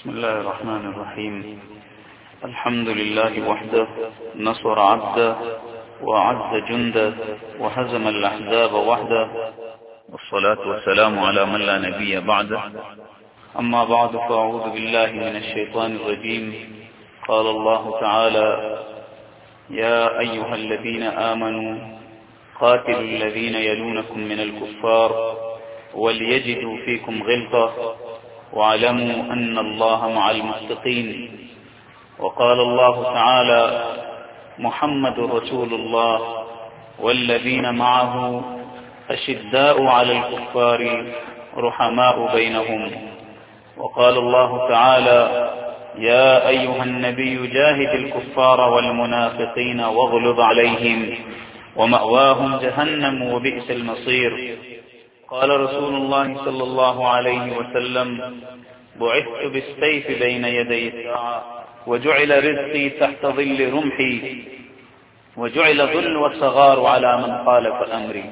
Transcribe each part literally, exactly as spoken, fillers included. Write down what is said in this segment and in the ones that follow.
بسم الله الرحمن الرحيم. الحمد لله وحده نصر عبده وعز جنده وهزم الأحزاب وحده، والصلاة والسلام على من لا نبي بعده. أما بعد، فأعوذ بالله من الشيطان الرجيم. قال الله تعالى: يا أيها الذين آمنوا قاتلوا الذين يلونكم من الكفار وليجدوا فيكم غلظة واعلموا أن الله مع المتقين. وقال الله تعالى: محمد رسول الله والذين معه أشداء على الكفار رحماء بينهم. وقال الله تعالى: يا أيها النبي جاهد الكفار والمنافقين واغلظ عليهم ومأواهم جهنم وبئس المصير. قال رسول الله صلى الله عليه وسلم: بعثت بالسيف بين يدي الساعة وجعل رزقي تحت ظل رمحي وجعل ظل والصغار على من خالف أمري.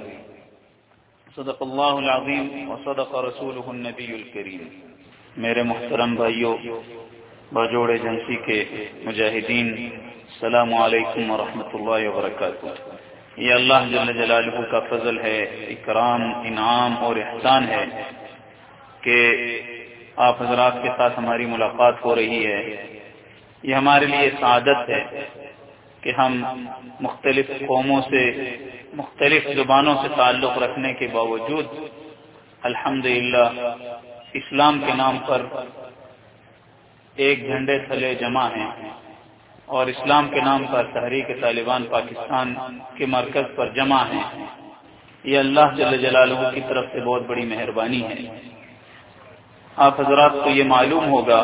صدق اللہ العظیم وصدق رسولہ النبی الکریم. میرے محترم بھائیوں، باجوڑ ایجنسی کے مجاہدین، السلام علیکم ورحمۃ اللہ وبرکاتہ. یہ اللہ جل جلالہ کا فضل ہے، اکرام، انعام اور احسان ہے کہ آپ حضرات کے ساتھ ہماری ملاقات ہو رہی ہے. یہ ہمارے لیے سعادت ہے کہ ہم مختلف قوموں سے، مختلف زبانوں سے تعلق رکھنے کے باوجود الحمدللہ اسلام کے نام پر ایک جھنڈے تلے جمع ہیں اور اسلام کے نام پر تحریک طالبان پاکستان کے مرکز پر جمع ہیں. یہ اللہ جل جلالہ کی طرف سے بہت بڑی مہربانی ہے. آپ حضرات کو یہ معلوم ہوگا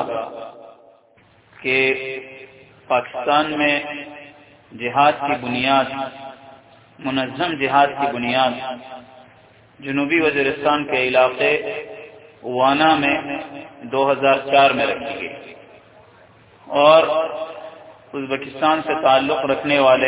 کہ پاکستان میں جہاد کی بنیاد، منظم جہاد کی بنیاد جنوبی وزیرستان کے علاقے وانا میں دو ہزار چار میں رکھی گئی اور ازبکستان سے تعلق رکھنے والے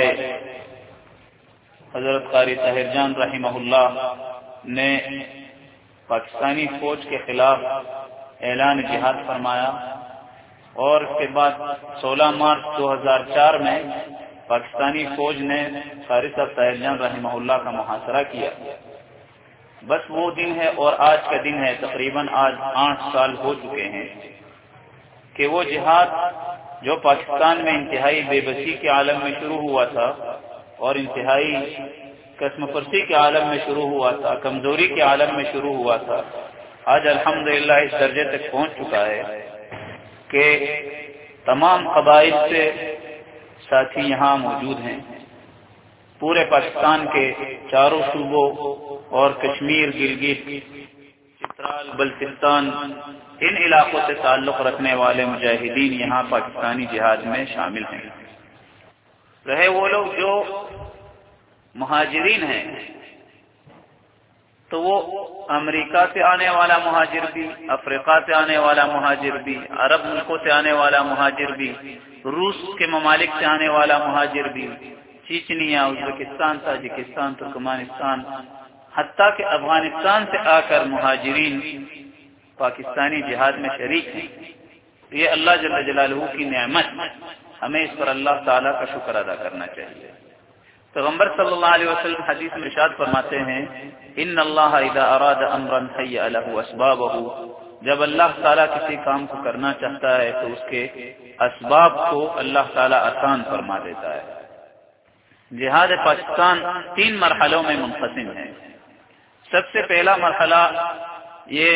حضرت قاری طاہر جان رحمہ اللہ نے پاکستانی فوج کے خلاف اعلان جہاد فرمایا اور اس کے بعد سولہ مارچ دو ہزار چار میں پاکستانی فوج نے قاری صاحب طاہر جان رحمہ اللہ کا محاصرہ کیا. بس وہ دن ہے اور آج کا دن ہے، تقریباً آج آٹھ سال ہو چکے ہیں کہ وہ جہاد جو پاکستان میں انتہائی بے بسی کے عالم میں شروع ہوا تھا اور انتہائی قسم پرسی کے عالم میں شروع ہوا تھا، کمزوری کے عالم میں شروع ہوا تھا، آج الحمدللہ اس درجے تک پہنچ چکا ہے کہ تمام قبائل سے ساتھی یہاں موجود ہیں. پورے پاکستان کے چاروں صوبوں اور کشمیر، گلگت، چترال، بلتستان، ان علاقوں سے تعلق رکھنے والے مجاہدین یہاں پاکستانی جہاد میں شامل ہیں. رہے وہ لوگ جو مہاجرین ہیں تو وہ امریکہ سے آنے والا مہاجر بھی، افریقہ سے آنے والا مہاجر بھی، عرب ملکوں سے آنے والا مہاجر بھی، روس کے ممالک سے آنے والا مہاجر بھی، چیچنیا، ازبکستان، تاجکستان، ترکمانستان، حتیٰ کہ افغانستان سے آ کر مہاجرین پاکستانی جہاد میں شریک ہیں. یہ اللہ جل جلالہ کی نعمت، ہمیں اس پر اللہ تعالیٰ کا شکر ادا کرنا چاہیے. پیغمبر صلی اللہ علیہ وسلم حدیث میں ارشاد فرماتے ہیں: ان اللہ اذا اراد امرا هيأ له اسبابه. جب اللہ تعالیٰ کسی کام کو کرنا چاہتا ہے تو اس کے اسباب کو اللہ تعالیٰ آسان فرما دیتا ہے. جہاد پاکستان تین مرحلوں میں منقسم ہے. سب سے پہلا مرحلہ یہ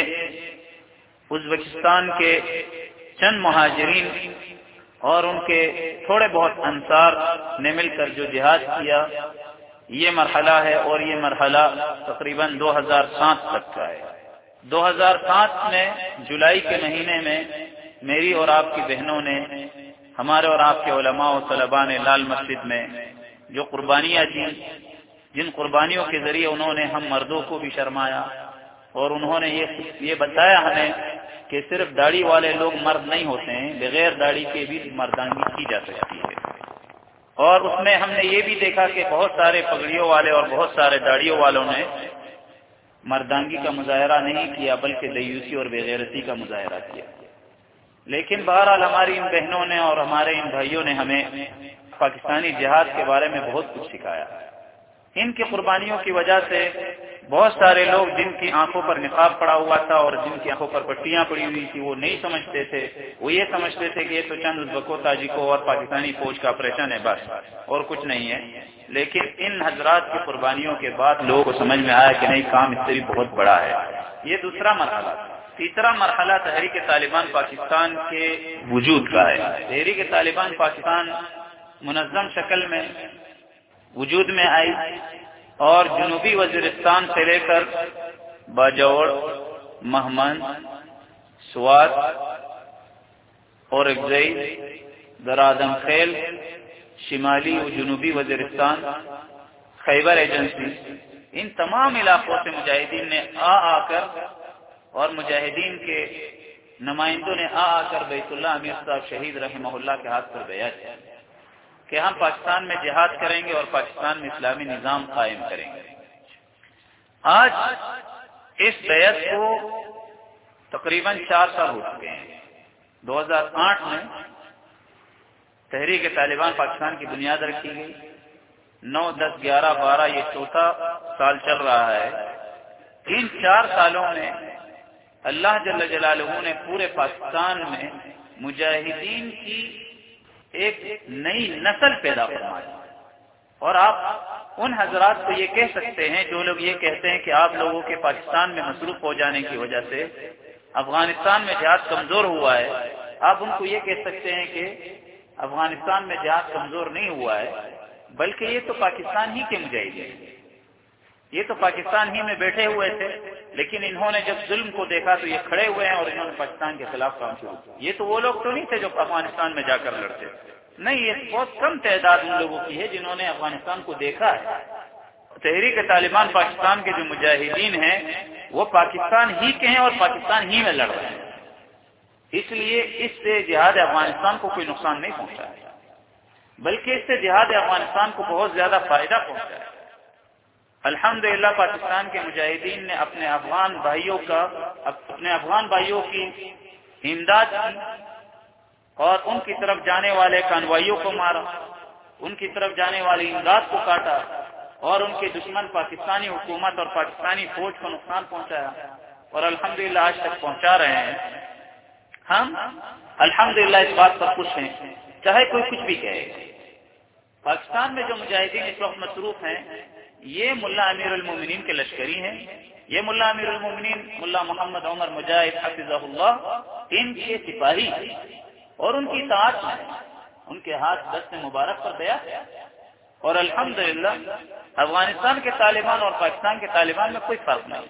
ازبکستان کے چند مہاجرین اور ان کے تھوڑے بہت انصار نے مل کر جو جہاد کیا، یہ مرحلہ ہے اور یہ مرحلہ تقریباً دو ہزار سات تک کا ہے. دو ہزار سات میں جولائی کے مہینے میں میری اور آپ کی بہنوں نے، ہمارے اور آپ کے علماء و طلباء نے لال مسجد میں جو قربانیاں دیں، جن قربانیوں کے ذریعے انہوں نے ہم مردوں کو بھی شرمایا اور انہوں نے یہ یہ بتایا ہمیں کہ صرف داڑھی والے لوگ مرد نہیں ہوتے ہیں، بغیر داڑھی کے بھی مردانگی کی جا سکتی ہے. اور اس میں ہم نے یہ بھی دیکھا کہ بہت سارے پگڑیوں والے اور بہت سارے داڑھیوں والوں نے مردانگی کا مظاہرہ نہیں کیا بلکہ دیوسی اور بے غیرتی کا مظاہرہ کیا. لیکن بہرحال ہماری ان بہنوں نے اور ہمارے ان بھائیوں نے ہمیں پاکستانی جہاد کے بارے میں بہت کچھ سکھایا. ان کی قربانیوں کی وجہ سے بہت سارے لوگ جن کی آنکھوں پر نقاب پڑا ہوا تھا اور جن کی آنکھوں پر پٹیاں پڑی ہوئی تھی وہ نہیں سمجھتے تھے. وہ یہ سمجھتے تھے کہ یہ تو چند ازبکو تاجکوں اور پاکستانی فوج کا آپریشن ہے بس اور کچھ نہیں ہے. لیکن ان حضرات کی قربانیوں کے بعد لوگوں کو سمجھ میں آیا کہ نہیں، کام اس سے بھی بہت بڑا ہے. یہ دوسرا مرحلہ. تیسرا مرحلہ تحریک طالبان پاکستان کے وجود کا ہے. تحریک طالبان پاکستان منظم شکل میں وجود میں آئی اور جنوبی وزیرستان سے لے کر باجوڑ، مہمند، سوات اور اگزئی، درادم خیل، شمالی و جنوبی وزیرستان، خیبر ایجنسی، ان تمام علاقوں سے مجاہدین نے آ آ کر اور مجاہدین کے نمائندوں نے آ آ کر بیت اللہ امیر صاحب شہید رحمہ اللہ کے ہاتھ پر بیعت کی کہ ہم پاکستان میں جہاد کریں گے اور پاکستان میں اسلامی نظام قائم کریں گے. آج اس بیعت کو تقریباً چار سال ہو چکے ہیں. دو ہزار آٹھ میں تحریک طالبان پاکستان کی بنیاد رکھی گئی. نو دس گیارہ بارہ یہ چوتھا سال چل رہا ہے. ان چار سالوں میں اللہ جل جلالہ نے پورے پاکستان میں مجاہدین کی ایک نئی نسل پیدا فرمائی. اور آپ ان حضرات کو یہ کہہ سکتے ہیں جو لوگ یہ کہتے ہیں کہ آپ لوگوں کے پاکستان میں مصروف ہو جانے کی وجہ سے افغانستان میں جہاد کمزور ہوا ہے، آپ ان کو یہ کہہ سکتے ہیں کہ افغانستان میں جہاد کمزور نہیں ہوا ہے، بلکہ یہ تو پاکستان ہی کے مجاہدین ہیں. یہ تو پاکستان ہی میں بیٹھے ہوئے تھے، لیکن انہوں نے جب ظلم کو دیکھا تو یہ کھڑے ہوئے ہیں اور انہوں نے پاکستان کے خلاف کام شروع کیا. یہ تو وہ لوگ تو نہیں تھے جو افغانستان میں جا کر لڑتے، نہیں، یہ بہت کم تعداد ان لوگوں کی ہے جنہوں نے افغانستان کو دیکھا ہے. تحریک طالبان پاکستان کے جو مجاہدین ہیں وہ پاکستان ہی کے ہیں اور پاکستان ہی میں لڑ رہے ہیں. اس لیے اس سے جہاد افغانستان کو کوئی نقصان نہیں پہنچا ہے، بلکہ اس سے جہاد افغانستان کو بہت زیادہ فائدہ پہنچا ہے. الحمدللہ پاکستان کے مجاہدین نے اپنے افغان بھائیوں کا اپنے افغان بھائیوں کی امداد کی اور ان کی طرف جانے والے کانوائیوں کو مارا، ان کی طرف جانے والی امداد کو کاٹا اور ان کے دشمن پاکستانی حکومت اور پاکستانی فوج کو نقصان پہنچایا اور الحمدللہ آج تک پہنچا رہے ہیں. ہم الحمدللہ اس بات پر خوش ہیں، چاہے کوئی کچھ بھی کہے. پاکستان میں جو مجاہدین اس وقت مصروف ہیں یہ ملا امیر المومنین کے لشکری ہیں. یہ ملا امیر المومنین ملا محمد عمر مجاہد حفظہ اللہ ان کے سپاہی اور ان کی اطاعت میں ان کے ہاتھ دست مبارک پر بیعت ہے. اور الحمدللہ افغانستان کے طالبان اور پاکستان کے طالبان میں کوئی فرق نہیں،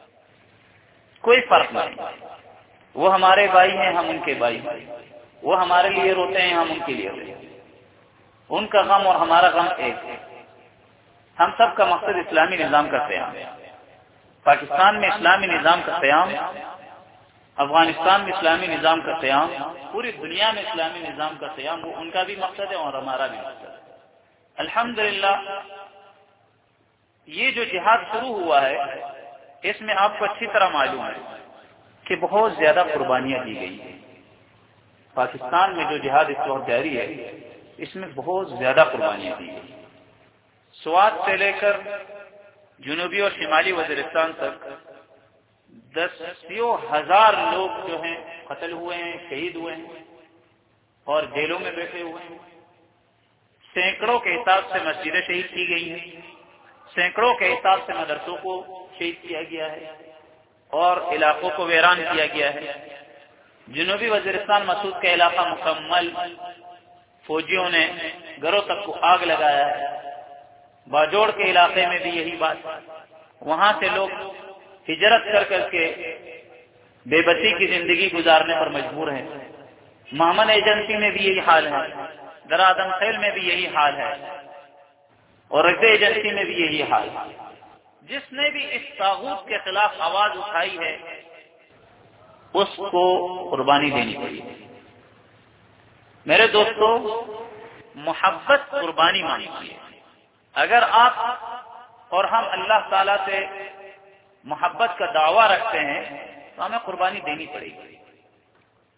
کوئی فرق نہیں. وہ ہمارے بھائی ہیں، ہم ان کے بھائی ہیں. وہ ہمارے لیے روتے ہیں، ہم ان کے لیے روتے ہیں. ان کا غم اور ہمارا غم ایک ہے. ہم سب کا مقصد اسلامی نظام کا قیام ہے. پاکستان میں اسلامی نظام کا قیام، افغانستان میں اسلامی نظام کا قیام، پوری دنیا میں اسلامی نظام کا قیام، وہ ان کا بھی مقصد ہے اور ہمارا بھی مقصد ہے. الحمدللہ یہ جو جہاد شروع ہوا ہے اس میں آپ کو اچھی طرح معلوم ہے کہ بہت زیادہ قربانیاں دی گئی ہیں. پاکستان میں جو جہاد اس وقت جاری ہے اس میں بہت زیادہ قربانیاں دی گئی. سوات سے لے کر جنوبی اور شمالی وزیرستان تک دسیوں ہزار لوگ جو ہیں قتل ہوئے ہیں، شہید ہوئے ہیں اور جیلوں میں بیٹھے ہوئے ہیں. سینکڑوں کے حساب سے مسجدیں شہید کی گئی ہیں، سینکڑوں کے حساب سے مدرسوں کو شہید کیا گیا ہے اور علاقوں کو ویران کیا گیا ہے. جنوبی وزیرستان مسعود کا علاقہ مکمل فوجیوں نے گھروں تک کو آگ لگایا ہے. باجوڑ کے علاقے میں بھی یہی بات، وہاں سے لوگ ہجرت کر کر کے بے بسی کی زندگی گزارنے پر مجبور ہیں. مہمند ایجنسی میں بھی یہی حال ہے، درادم خیل میں بھی یہی حال ہے اور رگزے ایجنسی میں بھی یہی حال ہے. جس نے بھی اس طاغوت کے خلاف آواز اٹھائی ہے اس کو قربانی دینی پڑی. میرے دوستو، محبت قربانی مانگتی ہے. اگر آپ اور ہم اللہ تعالی سے محبت کا دعویٰ رکھتے ہیں تو ہمیں قربانی دینی پڑے گی.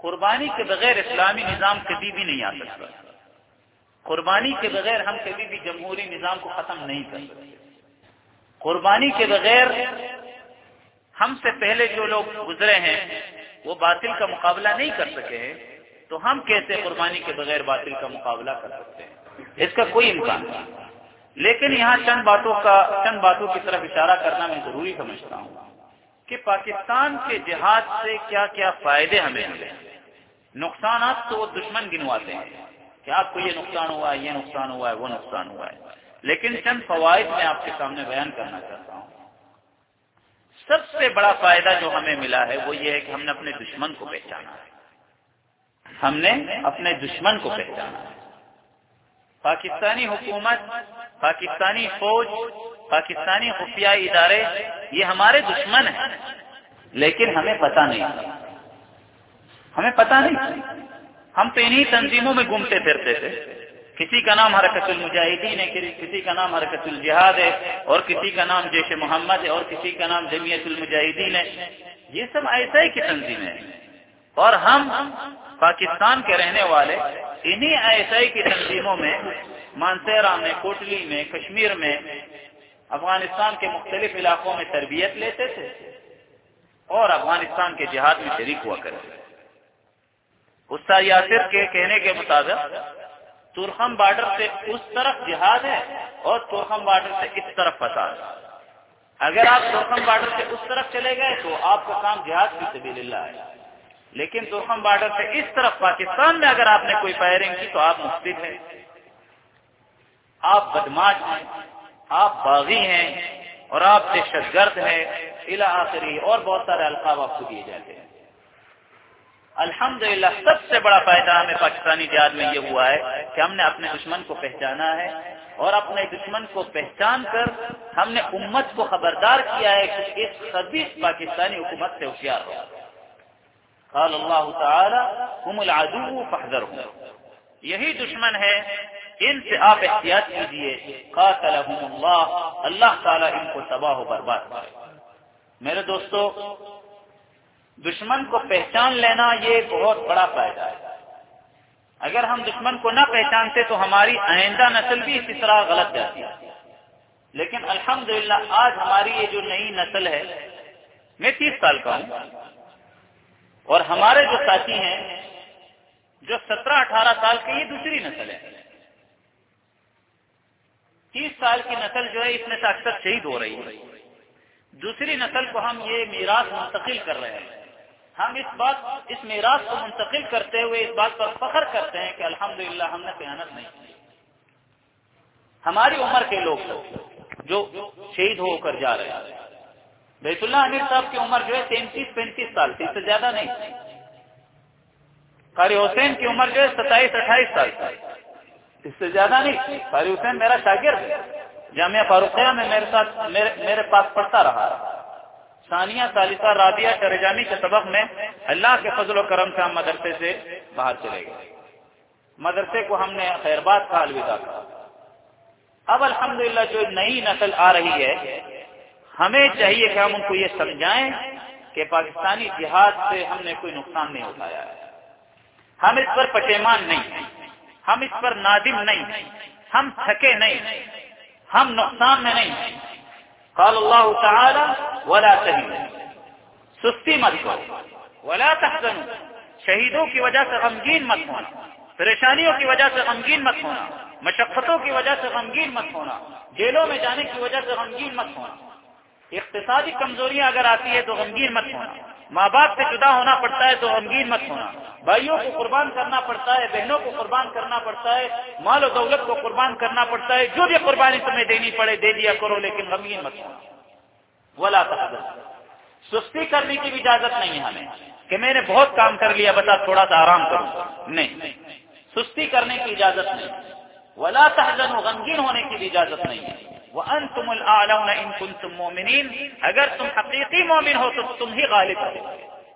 قربانی کے بغیر اسلامی نظام کبھی بھی نہیں آ سکتا. قربانی کے بغیر ہم کبھی بھی جمہوری نظام کو ختم نہیں کر سکتے. قربانی کے بغیر ہم سے پہلے جو لوگ گزرے ہیں وہ باطل کا مقابلہ نہیں کر سکے ہیں، تو ہم کیسے قربانی کے بغیر باطل کا مقابلہ کر سکتے ہیں؟ اس کا کوئی امکان نہیں. لیکن یہاں چند باتوں کا چند باتوں کی طرف اشارہ کرنا میں ضروری سمجھتا ہوں کہ پاکستان کے جہاد سے کیا کیا فائدے ہمیں ملے. نقصانات تو وہ دشمن گنواتے ہیں کہ آپ کو یہ نقصان ہوا ہے، یہ نقصان ہوا ہے، وہ نقصان ہوا ہے، لیکن چند فوائد میں آپ کے سامنے بیان کرنا چاہتا ہوں. سب سے بڑا فائدہ جو ہمیں ملا ہے وہ یہ ہے کہ ہم نے اپنے دشمن کو پہچانا ہے. ہم نے اپنے دشمن کو پہچانا ہے. پاکستانی حکومت، پاکستانی فوج، پاکستانی خفیہ ادارے یہ ہمارے دشمن ہیں، لیکن ہمیں پتہ نہیں ہمیں پتہ نہیں ہم تو انہی تنظیموں میں گھومتے پھرتے تھے. کسی کا نام حرکت المجاہدین ہے، کسی کا نام حرکت الجہاد ہے، اور کسی کا نام جیش محمد ہے، اور کسی کا نام جمعیت المجاہدین ہے. یہ سب ایسا ہی کی تنظیمیں ہیں، اور ہم پاکستان کے رہنے والے انہی ایسائی کی تنظیموں میں، مانسہرہ میں، کوٹلی میں، کشمیر میں، افغانستان کے مختلف علاقوں میں تربیت لیتے تھے اور افغانستان کے جہاد میں شریک ہوا کرتے تھے. استاد یاسر کے کہنے کے مطابق تورخم بارڈر سے اس طرف جہاد ہے اور تورخم بارڈر سے اس طرف فساد. اگر آپ تورخم بارڈر سے اس طرف چلے گئے تو آپ کا کام جہاد فی سبیل اللہ ہے، لیکن تورخم بارڈر سے اس طرف پاکستان میں اگر آپ نے کوئی فائرنگ کی تو آپ مفسد ہیں، آپ بدماش ہیں، آپ باغی ہیں، اور آپ دہشت گرد ہیں الی آخری، اور بہت سارے القاب آپ کو دیے جاتے ہیں. الحمدللہ سب سے بڑا فائدہ ہمیں پاکستانی جہاد میں یہ ہوا ہے کہ ہم نے اپنے دشمن کو پہچانا ہے، اور اپنے دشمن کو پہچان کر ہم نے امت کو خبردار کیا ہے کہ اس خبیث پاکستانی حکومت سے ہوشیار ہو. قال اللہ تعالی هم العدو فاحذرهم، یہی دشمن ہے، ان سے آپ احتیاط کیجیے. قاتلهم اللہ، اللہ تعالی ان کو تباہ و برباد کرے. میرے دوستو، دشمن کو پہچان لینا یہ بہت بڑا فائدہ ہے. اگر ہم دشمن کو نہ پہچانتے تو ہماری آئندہ نسل بھی اسی طرح غلط جاتی ہے. لیکن الحمدللہ آج ہماری یہ جو نئی نسل ہے، میں تیس سال کا ہوں، اور ہمارے جو ساتھی ہیں جو سترہ اٹھارہ سال کے، یہ دوسری نسل ہے. تیس سال کی نسل جو ہے اس میں سے اکثر شہید ہو رہی ہے. دوسری نسل کو ہم یہ میراث منتقل کر رہے ہیں. ہم اس بات اس میراث کو منتقل کرتے ہوئے اس بات پر فخر کرتے ہیں کہ الحمدللہ ہم نے خیانت نہیں کی. ہماری عمر کے لوگ جو شہید ہو کر جا رہے ہیں، بیت اللہ امیر صاحب کی عمر جو ہے تینتیس پینتیس سال تھی، اس سے زیادہ نہیں. قاری حسین کی عمر جو ہے ستائیس اٹھائیس سال تھی، اس سے زیادہ نہیں. قاری حسین میرا شاگرد ہے، جامعہ فاروقیہ میں میرے ساتھ میرے, میرے پاس پڑھتا رہا. ثانیہ ثالثہ رابعہ ترجمی کے سبق میں اللہ کے فضل و کرم سے ہم مدرسے سے باہر چلے گئے. مدرسے کو ہم نے خیرباد کا الوداع کہا. اب الحمدللہ جو نئی نسل آ رہی ہے، ہمیں چاہیے کہ ہم ان کو یہ سمجھائیں کہ پاکستانی جہاد سے ہم نے کوئی نقصان نہیں اٹھایا ہے. ہم اس پر پشیمان نہیں، ہم اس پر نادم نہیں، ہم تھکے نہیں، ہم نقصان میں نہیں. قال اللہ تعالی ولا تهنوا، سستی مت کرو، ولا تحزنوا، شہیدوں کی وجہ سے غمگین مت ہونا، پریشانیوں کی وجہ سے غمگین مت ہونا، مشقتوں کی وجہ سے غمگین مت ہونا، جیلوں میں جانے کی وجہ سے غمگین مت ہونا، اقتصادی کمزوریاں اگر آتی ہے تو غمگین مت ہونا، ماں باپ سے جدا ہونا پڑتا ہے تو غمگین مت ہونا، بھائیوں کو قربان کرنا پڑتا ہے، بہنوں کو قربان کرنا پڑتا ہے، مال و دولت کو قربان کرنا پڑتا ہے، جو بھی قربانی تمہیں دینی پڑے دے دیا کرو، لیکن غمگین مت ہونا. ولا تحزن، سستی کرنے کی بھی اجازت نہیں ہے ہمیں کہ میں نے بہت کام کر لیا بس اب تھوڑا سا آرام کروں، نہیں، سستی کرنے کی اجازت نہیں. ولا تحزنوا، غمگین ہونے کی بھی اجازت نہیں ہے. وانتم الاعلون ان کنتم مؤمنین، اگر تم حقیقی مومن ہو تو تم ہی غالب ہو.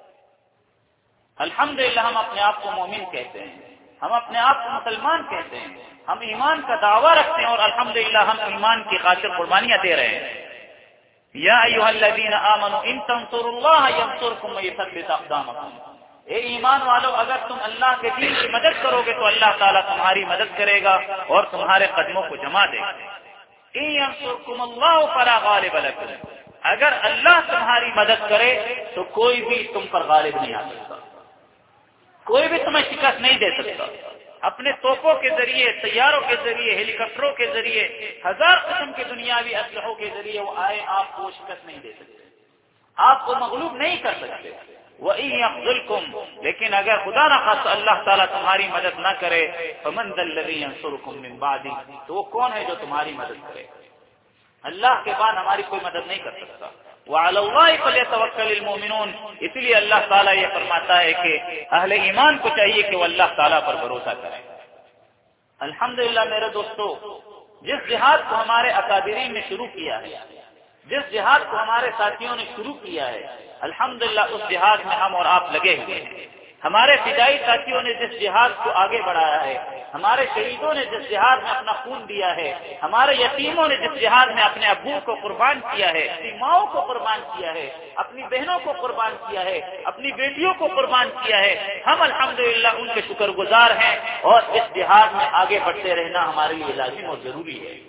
الحمدللہ ہم اپنے آپ کو مومن کہتے ہیں، ہم اپنے آپ کو مسلمان کہتے ہیں، ہم ایمان کا دعویٰ رکھتے ہیں، اور الحمدللہ ہم ایمان کی خاطر قربانیاں دے رہے ہیں. یا ایھا الذین آمنوا ان تنصروا اللہ ینصرکم ویثبت اقدامکم، اے ایمان والو، اگر تم اللہ کے دین کی مدد کرو گے تو اللہ تعالیٰ تمہاری مدد کرے گا اور تمہارے قدموں کو جما دے گا۔ ان ینصرکم اللہ فلا غالب لکم، اگر اللہ تمہاری مدد کرے تو کوئی بھی تم پر غالب نہیں آ سکتا، کوئی بھی تمہیں شکست نہیں دے سکتا۔ اپنے توپوں کے ذریعے، طیاروں کے ذریعے، ہیلی کاپٹروں کے ذریعے، ہزار قسم کے دنیاوی اسلحوں کے ذریعے وہ آئے آپ کو شکست نہیں دے سکتے، آپ کو مغلوب نہیں کر سکتے۔ وَإِن يَخْذُلْكُمْ، لیکن اگر خدا نخواستہ اللہ تعالیٰ تمہاری مدد نہ کرے، فَمَنْ ذَا الَّذِي يَنصُرُكُم مِّن بَعْدِهِ، تو وہ کون ہے جو تمہاری مدد کرے؟ اللہ کے بعد ہماری کوئی مدد نہیں کر سکتا۔ وَعَلَى اللَّهِ فَلْيَتَوَكَّلِ الْمُؤْمِنُونَ، اس لیے اللہ تعالیٰ یہ فرماتا ہے کہ اہل ایمان کو چاہیے کہ وہ اللہ تعالیٰ پر بھروسہ کریں۔ الحمدللہ میرے دوستو، جس جہاد کو ہمارے اکابرین نے شروع کیا ہے، جس جہاد کو ہمارے ساتھیوں نے شروع کیا ہے، الحمدللہ اس جہاد میں ہم اور آپ لگے ہوئے ہیں۔ ہمارے فدائی ساتھیوں نے جس جہاد کو آگے بڑھایا ہے، ہمارے شہیدوں نے جس جہاد میں اپنا خون دیا ہے، ہمارے یتیموں نے جس جہاد میں اپنے ابو کو قربان کیا ہے، اپنی ماؤں کو قربان کیا ہے، اپنی بہنوں کو قربان کیا ہے، اپنی بیٹیوں کو قربان کیا ہے، ہم الحمدللہ ان کے شکر گزار ہیں، اور اس جہاد میں آگے بڑھتے رہنا ہمارے لیے لازم اور ضروری ہے۔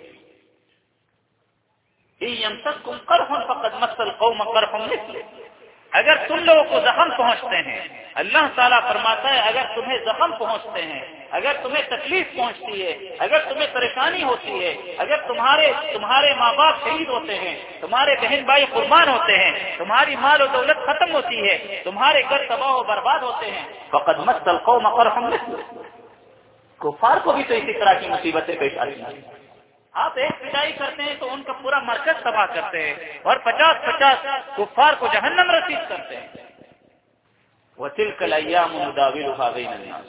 إِن يَمْسَسْكُمْ قَرْحٌ فَقَدْ مَسَّ الْقَوْمَ قَرْحٌ مِثْلُهُ، اگر تم لوگوں کو زخم پہنچتے ہیں، اللہ تعالیٰ فرماتا ہے اگر تمہیں زخم پہنچتے ہیں، اگر تمہیں تکلیف پہنچتی ہے، اگر تمہیں پریشانی ہوتی ہے، اگر تمہارے تمہارے ماں باپ شہید ہوتے ہیں، تمہارے بہن بھائی قربان ہوتے ہیں، تمہاری مال و دولت ختم ہوتی ہے، تمہارے گھر تباہ و برباد ہوتے ہیں، فقد مس القوم قرح مثله، کفار کو بھی تو اسی طرح کی مصیبتیں پیش آتی ہیں۔ آپ ایک فدائی کرتے ہیں تو ان کا پورا مرکز تباہ کرتے ہیں اور پچاس پچاس کفار کو جہنم رسید کرتے ہیں۔ وَتِلْكَ الْأَيَّامُ نُدَاوِلُهَا بَيْنَ النَّاسِ،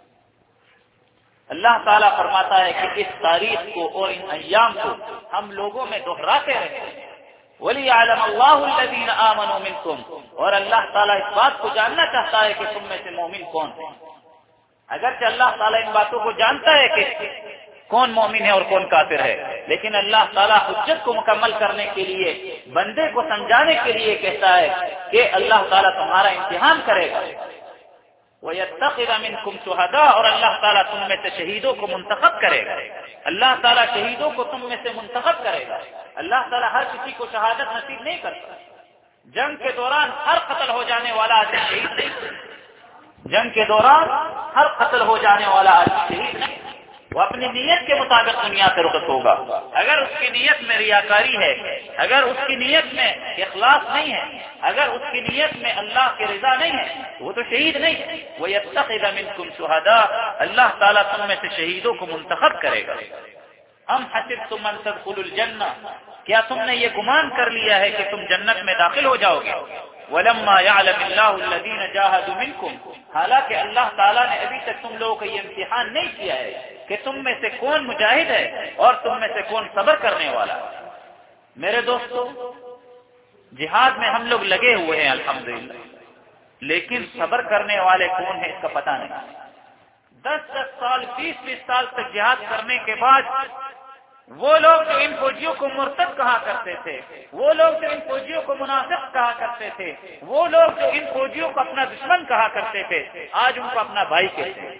اللہ تعالیٰ فرماتا ہے کہ اس تاریخ کو اور ان ایام کو ہم لوگوں میں دہراتے رہتے ہیں۔ وَلِيَعْلَمَ اللَّهُ الَّذِينَ آمَنُوا مِنكُمْ، اور اللہ تعالیٰ اس بات کو جاننا چاہتا ہے کہ تم میں سے مومن کون ہیں۔ اگرچہ اللہ تعالیٰ ان باتوں کو جانتا ہے کہ کون مومن ہے اور کون کافر ہے، لیکن اللہ تعالیٰ حجت کو مکمل کرنے کے لیے، بندے کو سمجھانے کے لیے کہتا ہے کہ اللہ تعالیٰ تمہارا امتحان کرے گا۔ وَيَتَّخِذَ مِنكُمْ شُهَدَاءَ، اور اللہ تعالیٰ تم میں سے شہیدوں کو منتخب کرے گا، اللہ تعالیٰ شہیدوں کو تم میں سے منتخب کرے گا۔ اللہ تعالیٰ ہر کسی کو شہادت نصیب نہیں کرتا۔ جنگ کے دوران ہر قتل ہو جانے والا آدمی شہید نہیں، جنگ کے دوران ہر قتل ہو جانے والا آدمی شہید نہیں، وہ اپنی نیت کے مطابق دنیا سے رخصت ہوگا۔ اگر اس کی نیت میں ریاکاری ہے، اگر اس کی نیت میں اخلاص نہیں ہے، اگر اس کی نیت میں اللہ کی رضا نہیں ہے تو وہ تو شہید نہیں ہے۔ وَيَتَّخِذَ مِنكُمْ شُهَدَاءَ، اللہ تعالیٰ تم میں سے شہیدوں کو منتخب کرے گا۔ أَمْ حَسِبْتُمْ أَن تَدْخُلُوا الْجَنَّةَ، کیا تم نے یہ گمان کر لیا ہے کہ تم جنت میں داخل ہو جاؤ گے؟ وَلَمَّا يَعْلَمِ اللَّهُ الَّذِينَ جَاهَدُوا مِنكُمْ، حالانکہ اللہ تعالیٰ نے ابھی تک تم لوگوں کا یہ امتحان نہیں کیا ہے کہ تم میں سے کون مجاہد ہے اور تم میں سے کون صبر کرنے والا ہے۔ میرے دوستو، جہاد میں ہم لوگ لگے ہوئے ہیں الحمدللہ، لیکن صبر کرنے والے کون ہیں اس کا پتہ نہیں۔ دس دس سال بیس بیس سال تک جہاد کرنے کے بعد وہ لوگ جو ان فوجیوں کو مرتد کہا کرتے تھے، وہ لوگ جو ان فوجیوں کو منافق کہا کرتے تھے، وہ لوگ جو ان فوجیوں کو اپنا دشمن کہا کرتے تھے، آج ان کو اپنا بھائی کہتے ہیں۔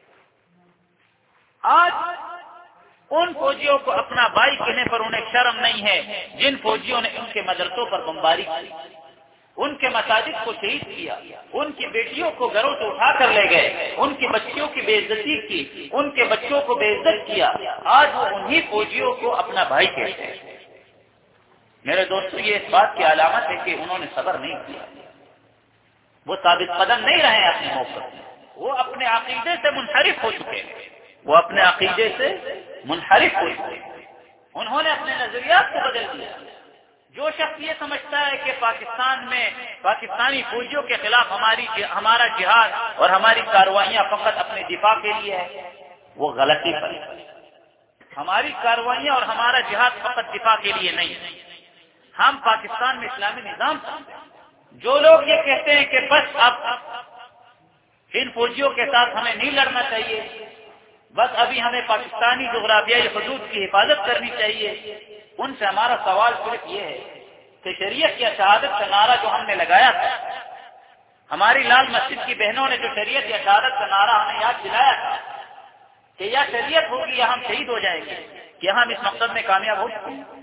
آج ان فوجیوں کو اپنا بھائی کہنے پر انہیں شرم نہیں ہے جن فوجیوں نے ان کے مدرسوں پر بمباری کی، ان کے مساجد کو شہید کیا، ان کی بیٹیوں کو گھروں سے اٹھا کر لے گئے، ان کی بچیوں کی بے عزتی کی، ان کے بچوں کو بے عزت کیا، آج وہ انہی فوجیوں کو اپنا بھائی کہتے ہیں۔ میرے دوستو، یہ اس بات کی علامت ہے کہ انہوں نے صبر نہیں کیا، وہ ثابت قدم نہیں رہے اپنے موقف میں، وہ اپنے عقیدے سے منحرف ہو چکے ہیں، وہ اپنے عقیدے سے منحرف ہو چکے ہیں، انہوں نے اپنے نظریات کو بدل دیا۔ جو شخص یہ سمجھتا ہے کہ پاکستان میں پاکستانی فوجیوں کے خلاف ہماری ہمارا جہاد اور ہماری کارروائیاں فقط اپنے دفاع کے لیے ہے، وہ غلطی پر ہے۔ ہماری کارروائیاں اور ہمارا جہاد فقط دفاع کے لیے نہیں، ہم پاکستان میں اسلامی نظام چاہتے ہیں۔ جو لوگ یہ کہتے ہیں کہ بس اب ان فوجیوں کے ساتھ ہمیں نہیں لڑنا چاہیے، بس ابھی ہمیں پاکستانی جغرافیائی حدود کی حفاظت کرنی چاہیے، ان سے ہمارا سوال صرف یہ ہے کہ شریعت یا شہادت کا نعرہ جو ہم نے لگایا تھا، ہماری لال مسجد کی بہنوں نے جو شریعت یا شہادت کا نعرہ ہمیں یاد دلایا تھا کہ یا شریعت ہوگی یا ہم شہید ہو جائیں گے، کیا ہم اس مقصد میں کامیاب ہو چکے ہیں؟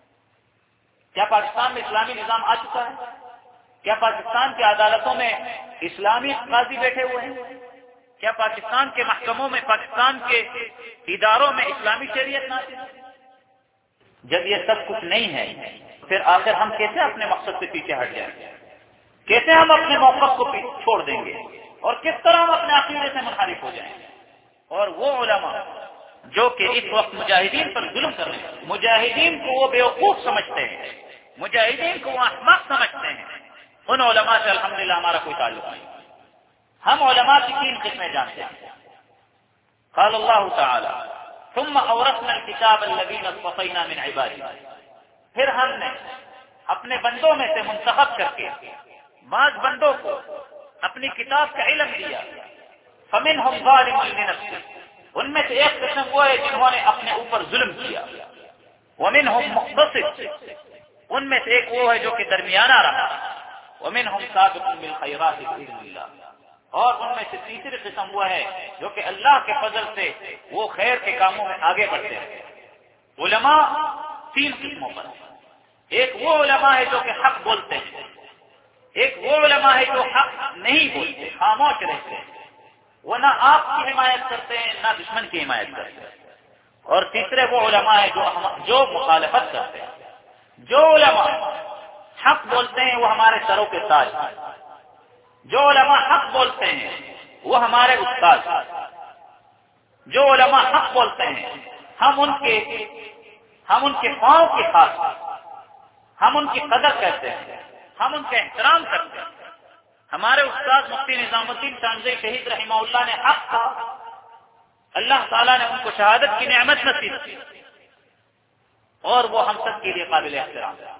کیا پاکستان میں اسلامی نظام آ چکا ہے؟ کیا پاکستان کی عدالتوں میں اسلامی قاضی بیٹھے ہوئے ہیں؟ کیا پاکستان کے محکموں میں، پاکستان کے اداروں میں اسلامی شریعت نافذ ہے؟ جب یہ سب کچھ نہیں ہے پھر آخر ہم کیسے اپنے مقصد سے پیچھے ہٹ جائیں گے؟ کیسے ہم اپنے موقف کو چھوڑ دیں گے؟ اور کس طرح ہم اپنے عقیدے سے منحرف ہو جائیں گے؟ اور وہ علماء جو کہ اس وقت مجاہدین پر ظلم کر رہے ہیں، مجاہدین کو وہ بیوقوف سمجھتے ہیں، مجاہدین کو وہ احمق سمجھتے ہیں، ان علماء سے الحمدللہ ہمارا کوئی تعلق نہیں۔ ہم علماء کی تین قسمیں جانتے ہیں۔ قال اللہ تعالی ثم اورثنا الكتاب الذين اصطفينا من عبادنا، پھر ہم نے اپنے بندوں میں سے منتخب کر کے بعض بندوں کو اپنی کتاب کا علم دیا۔ فمنهم ظالم لنفسه، ان میں سے ایک قسم وہ ہے جنہوں نے اپنے اوپر ظلم کیا۔ ومنهم مقتصد، ان میں سے ایک وہ ہے جو کہ درمیانہ رہا۔ ومنهم سابق بالخيرات باذن الله، اور ان میں سے تیسری قسم وہ ہے جو کہ اللہ کے فضل سے وہ خیر کے کاموں میں آگے بڑھتے ہیں۔ علماء تین قسموں پر ہیں۔ ایک وہ علماء ہے جو کہ حق بولتے ہیں، ایک وہ علماء ہے جو حق نہیں بولتے، خاموش رہتے ہیں، وہ نہ آپ کی حمایت کرتے ہیں نہ دشمن کی حمایت کرتے ہیں۔ اور تیسرے وہ علماء ہے جو جو مخالفت کرتے ہیں۔ جو علماء حق بولتے ہیں وہ ہمارے سروں کے تاج ہیں، جو علماء حق بولتے ہیں وہ ہمارے استاد ہیں، جو علماء حق بولتے ہیں ہم ان کے ہم ان کے پاؤں کے خاص، ہم ان کی قدر کرتے ہیں، ہم ان کا احترام کرتے ہیں۔ ہمارے استاد مفتی نظام الدین شامزئی شہید رحمہ اللہ نے حق کہا، اللہ تعالیٰ نے ان کو شہادت کی نعمت نصیب کی، اور وہ ہم سب کے لیے قابل احترام ہے۔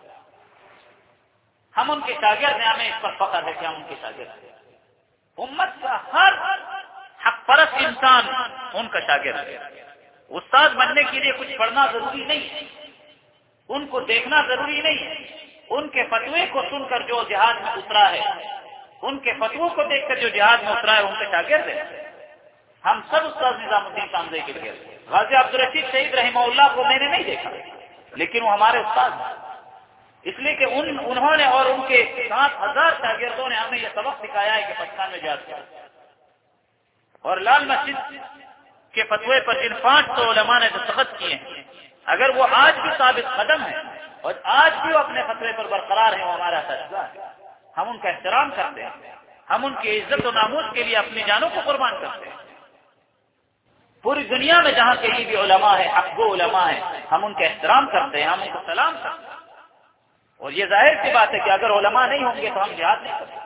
ہم ان کے شاگرد ہیں، ہمیں اس پر فخر ہے کہ ہم ان کے شاگرد ہیں۔ امت کا ہر حق پرست انسان ان کا شاگرد ہے۔ استاد بننے کے لیے کچھ پڑھنا ضروری نہیں ہے، ان کو دیکھنا ضروری نہیں ہے، ان کے فتوے کو سن کر جو جہاد میں اترا ہے، ان کے فتووں کو دیکھ کر جو جہاد میں اترا ہے ان کے شاگرد ہے۔ ہم سب استاد نظام الدین شامزئی کے شاگرد ہیں۔ غازی عبدالرشید شہید رحمہ اللہ کو میں نے نہیں دیکھا، لیکن وہ ہمارے استاد ہیں، اس لیے کہ ان انہوں نے اور ان کے سات ہزار شاگردوں نے ہمیں یہ سبق سکھایا ہے کہ پاکستان میں جہاد کیا۔ اور لال مسجد کے فتوے پر جن پانچ سو علماء نے دستخط کیے ہیں، اگر وہ آج بھی ثابت قدم ہیں اور آج بھی وہ اپنے فتوے پر برقرار ہیں، وہ ہمارا اساتذہ ہے، ہم ان کا احترام کرتے ہیں، ہم ان کی عزت و ناموس کے لیے اپنی جانوں کو قربان کرتے ہیں۔ پوری دنیا میں جہاں کہیں بھی علماء ہیں، حق گو علماء ہیں، ہم ان کا احترام کرتے ہیں، ہم ان کو سلام کرتے ہیں۔ اور یہ ظاہر سی بات ہے کہ اگر علماء نہیں ہوں گے تو ہم جہاد نہیں کرتے۔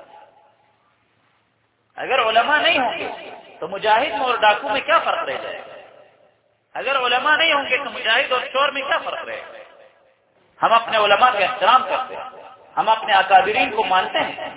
اگر علماء نہیں ہوں گے تو مجاہد میں اور ڈاکو میں کیا فرق رہ جائے گا؟ اگر علماء نہیں ہوں گے تو مجاہد اور چور میں کیا فرق رہے گا؟ ہم اپنے علماء کا احترام کرتے ہیں، ہم اپنے اکابرین کو مانتے ہیں،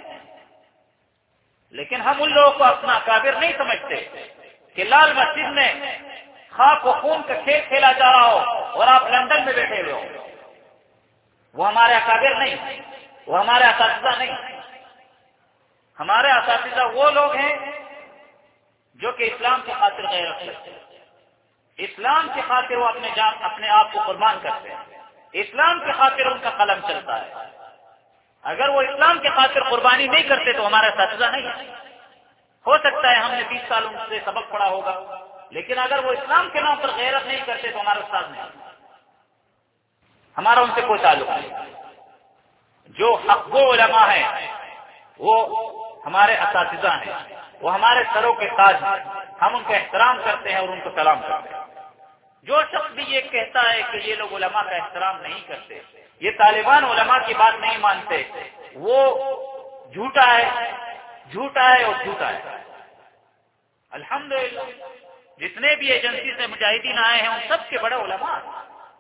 لیکن ہم ان لوگوں کو اپنا اکابر نہیں سمجھتے کہ لال مسجد میں خاک و خون کا کھیل کھیلا جا رہا ہو اور آپ لندن میں بیٹھے ہوئے ہو۔ وہ ہمارے اکابر نہیں، وہ ہمارے اساتذہ نہیں۔ ہمارے اساتذہ وہ لوگ ہیں جو کہ اسلام کی خاطر غیرت کرتے ہیں، اسلام کی خاطر وہ اپنے جان اپنے آپ کو قربان کرتے ہیں، اسلام کی خاطر ان کا قلم چلتا ہے۔ اگر وہ اسلام کی خاطر قربانی نہیں کرتے تو ہمارا اساتذہ نہیں ہے۔ ہو سکتا ہے ہم نے بیس سال ان سے سبق پڑھا ہوگا، لیکن اگر وہ اسلام کے نام پر غیرت نہیں کرتے تو ہمارا استاد نہیں، ہمارا ان سے کوئی تعلق نہیں۔ جو حق گو علماء ہیں وہ ہمارے اساتذہ ہیں، وہ ہمارے سروں کے تاج ہیں، ہم ان کا احترام کرتے ہیں اور ان کو سلام کرتے ہیں۔ جو شخص بھی یہ کہتا ہے کہ یہ لوگ علماء کا احترام نہیں کرتے، یہ طالبان علماء کی بات نہیں مانتے، وہ جھوٹا ہے، جھوٹا ہے اور جھوٹا ہے۔ الحمدللہ جتنے بھی ایجنسی سے مجاہدین آئے ہیں ان سب کے بڑے علماء ہیں۔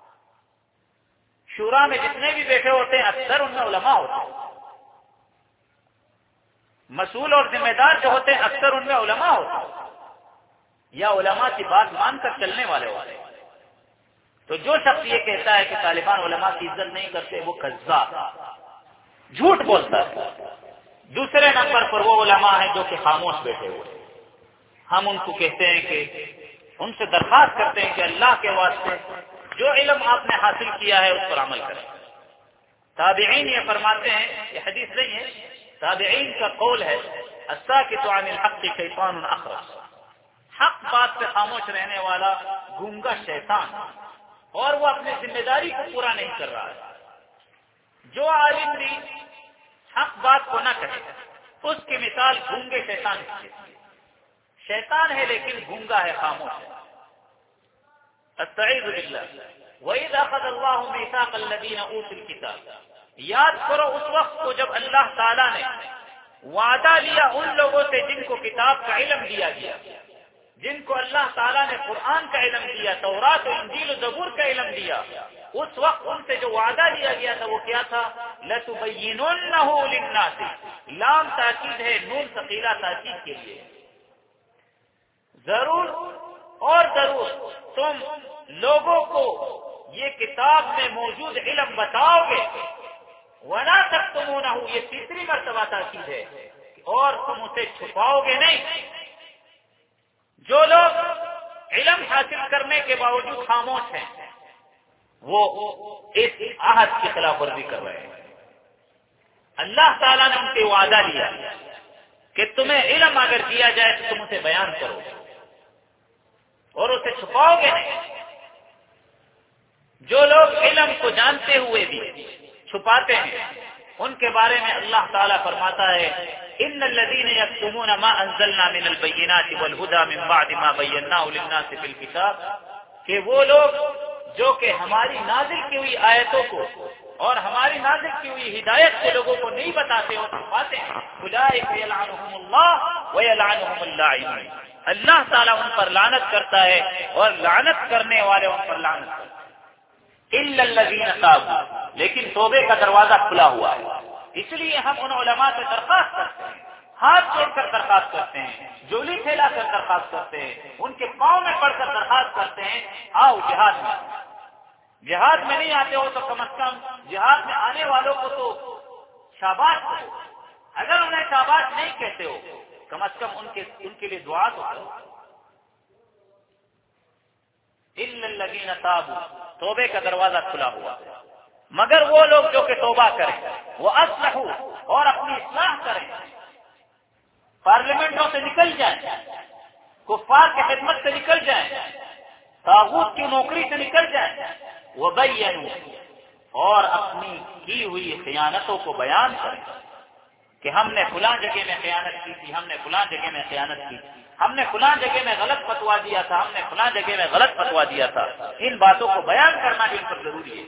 شورا میں جتنے بھی بیٹھے ہوتے ہیں اکثر ان میں علماء ہوتے ہیں، مسئول اور ذمہ دار جو ہوتے ہیں اکثر ان میں علماء ہوتے ہیں، یا علماء کی بات مان کر چلنے والے ہوتے ہیں۔ تو جو شخص یہ کہتا ہے کہ طالبان علماء کی عزت نہیں کرتے وہ کذاب، جھوٹ بولتا ہے۔ دوسرے نمبر پر وہ علماء ہیں جو کہ خاموش بیٹھے ہوئے، ہم ان کو کہتے ہیں کہ ان سے درخواست کرتے ہیں کہ اللہ کے واسطے جو علم آپ نے حاصل کیا ہے اس پر عمل کریں۔ تابعین یہ فرماتے ہیں، یہ حدیث نہیں ہے، تابعین کا قول ہے الساکت عن الحق شیطان اخرس، حق بات سے خاموش رہنے والا گونگا شیطان، اور وہ اپنی ذمہ داری کو پورا نہیں کر رہا ہے۔ جو عالم بھی حق بات کو نہ کہے اس کی مثال گونگے شیطان کی، شیطان ہے لیکن گونگا ہے، خاموش ہے۔ استعیذ باللہ وَإِذْ أَخَذَ اللَّهُ مِيثَاقَ الَّذِينَ أُوتُوا الْكِتَابَ، یاد کرو اس وقت کو جب اللہ تعالیٰ نے وعدہ لیا ان لوگوں سے جن کو کتاب کا علم دیا گیا، جن کو اللہ تعالیٰ نے قرآن کا علم دیا، تورات و انجیل و زبور کا علم دیا، اس وقت ان سے جو وعدہ لیا گیا تھا وہ کیا تھا؟ لَتُبَيِّنُنَّهُ لِلنَّاسِ، لام تاکید ہے، نون ثقیلہ تاکید کے لیے، ضرور اور ضرور تم لوگوں کو یہ کتاب میں موجود علم بتاؤ گے، وَلَا تَكْتُمُونَهُ، یہ تیسری مرتبہ تاکید ہے، اور تم اسے چھپاؤ گے نہیں۔ جو لوگ علم حاصل کرنے کے باوجود خاموش ہیں وہ اس عہد کی خلاف ورزی کر رہے ہیں۔ اللہ تعالیٰ نے ان سے وعدہ لیا کہ تمہیں علم اگر دیا جائے تو تم اسے بیان کرو اور اسے چھپاؤ گے نہیں۔ جو لوگ علم کو جانتے ہوئے بھی چھپاتے ہیں ان کے بارے میں اللہ تعالیٰ فرماتا ہے ان الذين يكتمون ما انزلنا من البينات والهدى من بعد ما بيناه للناس في الكتاب، کہ وہ لوگ جو کہ ہماری نازل کی ہوئی آیتوں کو اور ہماری نازل کی ہوئی ہدایت کو لوگوں کو نہیں بتاتے اور چھپاتے ہیں، اولئک یلعنهم اللہ ویلعنهم اللاعنون، اللہ تعالیٰ ان پر لعنت کرتا ہے اور لعنت کرنے والے ان پر لعنت کرتے ہیں۔ الا الذين تابوا، لیکن توبے کا دروازہ کھلا ہوا ہے، اس لیے ہم ان علماء سے درخواست کرتے ہیں، ہاتھ جوڑ کر درخواست کرتے ہیں، جولی پھیلا کر درخواست کرتے ہیں، ان کے پاؤں میں پڑھ کر درخواست کرتے ہیں، آؤ جہاد میں۔ جہاد میں نہیں آتے ہو تو کم از کم جہاد میں آنے والوں کو تو شاباش دو، اگر انہیں شاباش نہیں کہتے ہو کم از کم ان کے ان کے لیے دعا تو کرو۔ الا الذین تابوا، توبے کا دروازہ کھلا ہوا، مگر وہ لوگ جو کہ توبہ کریں، وہ اصلحوا، اور اپنی اصلاح کریں، پارلیمنٹوں سے نکل جائیں، کفار کی خدمت سے نکل جائیں، طاغوت کی نوکری سے نکل جائیں، وبینوا، اور اپنی کی ہوئی خیانتوں کو بیان کریں کہ ہم نے فلاں جگہ میں خیانت کی تھی، ہم نے فلاں جگہ میں خیانت کی، ہم نے فلاں جگہ میں غلط فتوا دیا تھا، ہم نے فلاں جگہ میں غلط فتوا دیا تھا۔ ان باتوں کو بیان کرنا بھی ان پر ضروری ہے،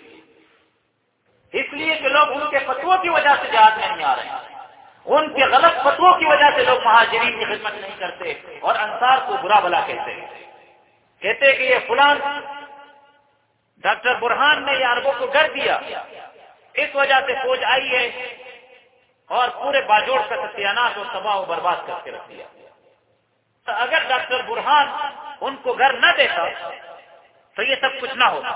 اس لیے کہ لوگ ان کے فتووں کی وجہ سے جہاد میں نہیں آ رہے ہیں، ان کے غلط فتووں کی وجہ سے لوگ مہاجرین کی خدمت نہیں کرتے اور انصار کو برا بھلا کہتے ہیں، کہتے کہ یہ فلاں ڈاکٹر برہان نے یہ عربوں کو ڈر دیا، اس وجہ سے فوج آئی ہے اور پورے باجوڑ کا ستیاناش اور تباہ و برباد کر کے رکھ دیا۔ اگر ڈاکٹر برہان ان کو گھر نہ دیتا تو یہ سب کچھ نہ ہوتا۔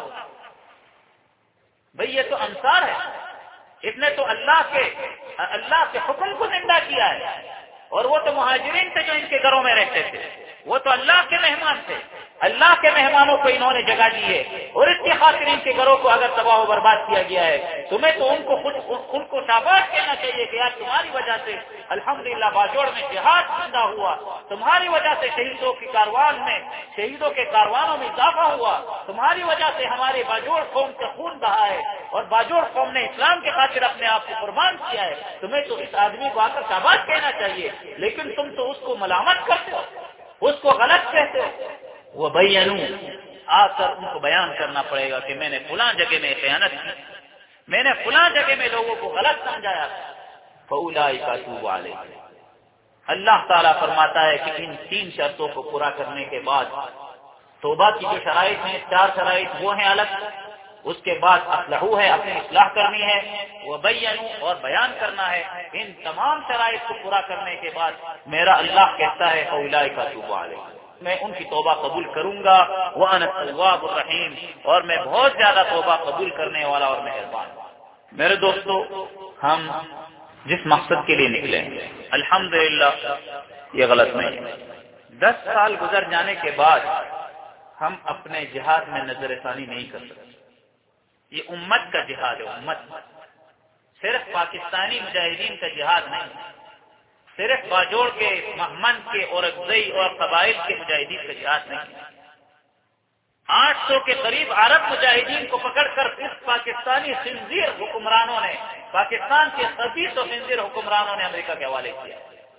بھئی یہ تو انصار ہے، اس نے تو اللہ کے اللہ کے حکم کو زندہ کیا ہے، اور وہ تو مہاجرین تھے جو ان کے گھروں میں رہتے تھے، وہ تو اللہ کے مہمان تھے، اللہ کے مہمانوں کو انہوں نے جگہ دی ہے، اور اس کی خاطر ان کے گھروں کو اگر تباہ و برباد کیا گیا ہے، تمہیں تو ان کو خود ان کو شاباش کہنا چاہیے کہ یار تمہاری وجہ سے الحمدللہ باجوڑ میں جہاد زندہ ہوا، تمہاری وجہ سے شہیدوں کی کاروان میں شہیدوں کے کاروانوں میں اضافہ ہوا، تمہاری وجہ سے ہمارے باجوڑ قوم کا خون بہا ہے اور باجوڑ قوم نے اسلام کے خاطر اپنے آپ کو قربان کیا ہے، تمہیں تو اس آدمی کو آ کر شاباش کہنا چاہیے، لیکن تم تو اس کو ملامت کرتے ہو، اس کو غلط کہتے ہو۔ وہ بینو، آ کر ان کو بیان کرنا پڑے گا کہ میں نے فلاں جگہ میں خیانت کی، میں نے فلاں جگہ میں لوگوں کو غلط سمجھایا، فاولئک اتوب علیہم۔ اللہ تعالیٰ فرماتا ہے کہ ان تین شرطوں کو پورا کرنے کے بعد توبہ کی جو شرائط ہیں، چار شرائط وہ ہیں الگ، اس کے بعد اصلحو ہے، اپنی اصلاح کرنی ہے، وہ بینو اور بیان کرنا ہے، ان تمام شرائط کو پورا کرنے کے بعد میرا اللہ کہتا ہے فاولئک اتوب علیہم، میں ان کی توبہ قبول کروں گا، وانا التواب الرحیم، اور میں بہت زیادہ توبہ قبول کرنے والا اور مہربان۔ میرے دوستو، ہم جس مقصد کے لیے نکلے ہیں. الحمدللہ یہ غلط نہیں ہے. دس سال گزر جانے کے بعد ہم اپنے جہاد میں نظر ثانی نہیں کر سکتے. یہ امت کا جہاد ہے. امت صرف پاکستانی مجاہدین کا جہاد نہیں، صرف باجوڑ کے، مہمند کے اور اغزئی اور قبائل کے مجاہدین کا جہاد نہیں. آٹھ سو کے قریب عرب مجاہدین کو پکڑ کر اس پاکستانی خنزیر حکمرانوں نے، پاکستان کے خبیث و خنزیر حکمرانوں نے امریکہ کے حوالے کیا.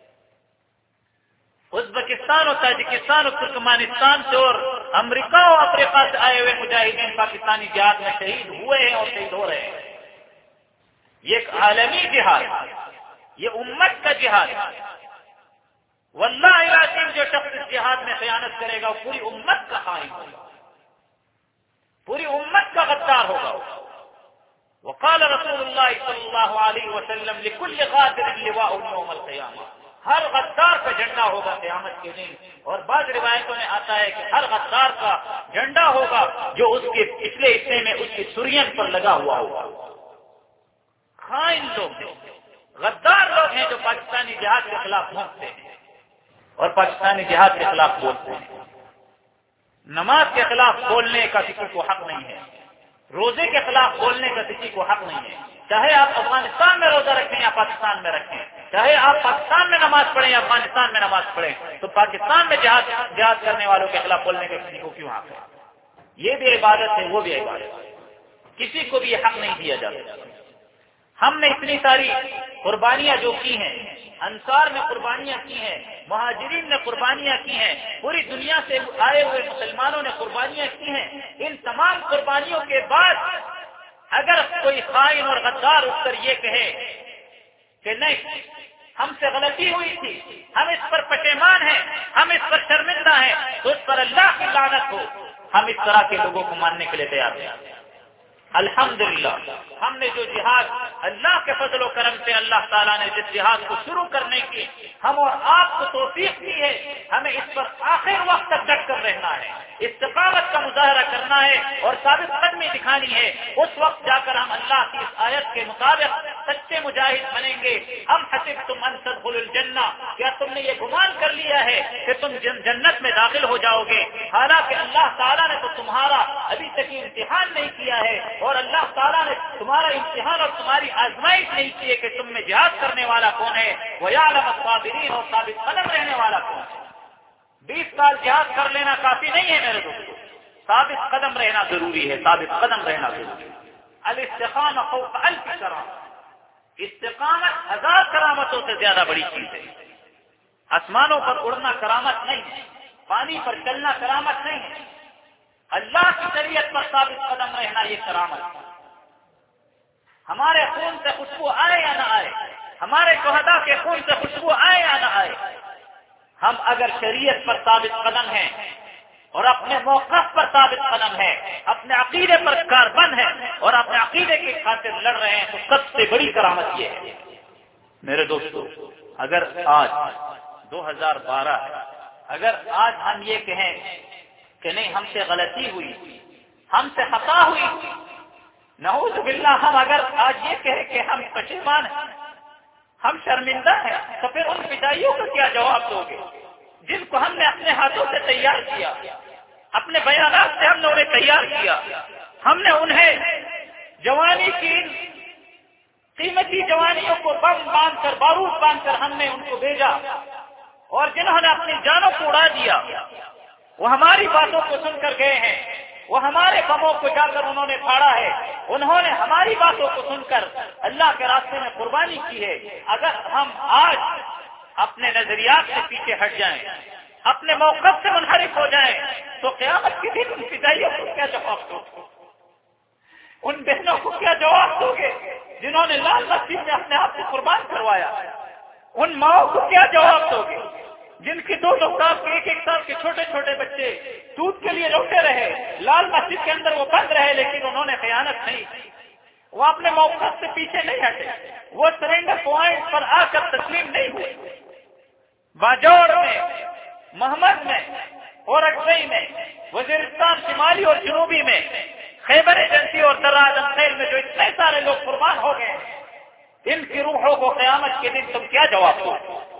ازبکستان اور تاجکستان اور ترکمانستان سے اور امریکہ اور افریقہ سے آئے ہوئے مجاہدین پاکستانی جہاد میں شہید ہوئے ہیں اور شہید ہو رہے ہیں. یہ ایک عالمی جہاد، یہ امت کا جہاد. واللہ العظیم جو شخص اس جہاد میں خیانت کرے گا وہ پوری امت کا خائن ہوگا، پوری امت کا غدار ہوگا. وقال رسول اللہ صلی اللہ علیہ وسلم لكل غادر لواء يوم القیامہ، ہر غدار کا جھنڈا ہوگا قیامت کے دن. اور بعض روایتوں میں آتا ہے کہ ہر غدار کا جھنڈا ہوگا جو اس کے پچھلے حصے میں اس کی سرین پر لگا ہوا ہوگا. خائن لوگ ہیں، غدار لوگ ہیں جو پاکستانی جہاد کے خلاف بھونکتے ہیں اور پاکستانی جہاد کے خلاف بولتے ہیں. نماز کے خلاف بولنے کا کسی کو حق نہیں ہے، روزے کے خلاف بولنے کا کسی کو حق نہیں ہے. چاہے آپ افغانستان میں روزہ رکھیں یا پاکستان میں رکھیں، چاہے آپ پاکستان میں نماز پڑھیں یا افغانستان میں نماز پڑھیں، تو پاکستان میں جہاد جہاد کرنے والوں کے خلاف بولنے کا کسی کو کیوں حق ہے؟ یہ بھی عبادت ہے، وہ بھی عبادت ہے. کسی کو بھی یہ حق نہیں دیا جاتا. ہم نے اتنی ساری قربانیاں جو کی ہیں، انصار نے قربانیاں کی ہیں، مہاجرین نے قربانیاں کی ہیں، پوری دنیا سے آئے ہوئے مسلمانوں نے قربانیاں کی ہیں. ان تمام قربانیوں کے بعد اگر کوئی خائن اور غدار اٹھ کر یہ کہے کہ نہیں ہم سے غلطی ہوئی تھی، ہم اس پر پشیمان ہیں، ہم اس پر شرمندہ ہیں، تو اس پر اللہ کی لعنت ہو. ہم اس طرح کے لوگوں کو ماننے کے لیے تیار ہیں. الحمدللہ ہم نے جو جہاد اللہ کے فضل و کرم سے اللہ تعالیٰ نے جس جہاد کو شروع کرنے کی ہم اور آپ کو توفیق دی ہے، ہمیں اس پر آخر وقت تک ڈٹ کر رہنا ہے، استقامت کا مظاہرہ کرنا ہے اور ثابت قدمی دکھانی ہے. اس وقت جا کر ہم اللہ کی اس آیت کے مطابق سچے مجاہد بنیں گے. ہم حسبتم ان تدخلوا الجنہ، کیا تم نے یہ گمان کر لیا ہے کہ تم جنت میں داخل ہو جاؤ گے؟ حالانکہ اللہ تعالیٰ نے تو تمہارا ابھی تک امتحان نہیں کیا ہے، اور اللہ تعالیٰ نے تمہارا امتحان اور تمہاری آزمائش نہیں کی ہے کہ تم میں جہاد کرنے والا کون ہے، وَيَعْلَمَ الصَّابِرِينَ، اور ثابت قدم رہنے والا کون ہے. بیس سال جہاد کر لینا کافی نہیں ہے میرے دوستو، ثابت قدم رہنا ضروری ہے، ثابت قدم رہنا ضروری ہے. الاستقامہ فوق الف کرامۃ، استقامت ہزار کرامتوں سے زیادہ بڑی چیز ہے. آسمانوں پر اڑنا کرامت نہیں ہے، پانی پر چلنا کرامت نہیں ہے، اللہ کی شریعت پر ثابت قدم رہنا یہ کرامت ہے. ہمارے خون سے خوشبو آئے یا نہ آئے، ہمارے شہداء کے خون سے خوشبو آئے یا نہ آئے، ہم اگر شریعت پر ثابت قدم ہیں اور اپنے موقف پر ثابت قدم ہیں، اپنے عقیدے پر کاربند ہیں اور اپنے عقیدے کی خاطر لڑ رہے ہیں، تو سب سے بڑی کرامت یہ ہے. میرے دوستو، اگر آج دو ہزار بارہ اگر آج ہم یہ کہیں کہ نہیں ہم سے غلطی ہوئی، ہم سے خطا ہوئی، نعوذ باللہ، ہم اگر آج یہ کہیں کہ ہم پشیمان ہیں، ہم شرمندہ ہیں، تو پھر ان فدائیوں کا کیا جواب دو گے جن کو ہم نے اپنے ہاتھوں سے تیار کیا، اپنے بیانات سے ہم نے انہیں تیار کیا، ہم نے انہیں جوانی کی قیمتی جوانیوں کو بم باندھ کر، بارود باندھ کر ہم نے ان کو بھیجا، اور جنہوں نے اپنی جانوں کو اڑا دیا وہ ہماری باتوں کو سن کر گئے ہیں، وہ ہمارے بموں کو جا کر انہوں نے پھاڑا ہے، انہوں نے ہماری باتوں کو سن کر اللہ کے راستے میں قربانی کی ہے. اگر ہم آج اپنے نظریات سے پیچھے ہٹ جائیں، اپنے موقف سے منحرف ہو جائیں، تو قیامت کے دن ان فدائیوں کو کیا جواب دو گے؟ ان بہنوں کو کیا جواب دو گے جنہوں نے لال مسجد میں اپنے آپ کو قربان کروایا؟ ان ماؤں کو کیا جواب دو گے جن کی دو دو سال کے ایک ایک سال کے چھوٹے چھوٹے بچے دودھ کے لیے لوٹے رہے، لال مسجد کے اندر وہ بند رہے، لیکن انہوں نے خیانت نہیں کی، وہ اپنے موقف سے پیچھے نہیں ہٹے، وہ سرینڈر پوائنٹ پر آ کر تسلیم نہیں ہوئے. باجوڑ میں، محمد میں اور اکسئی میں، وزیرستان شمالی اور جنوبی میں، خیبر ایجنسی اور دراز انخیل میں جو اتنے سارے لوگ قربان ہو گئے، ان کی روحوں کو قیامت کے دن تم کیا جواب دو؟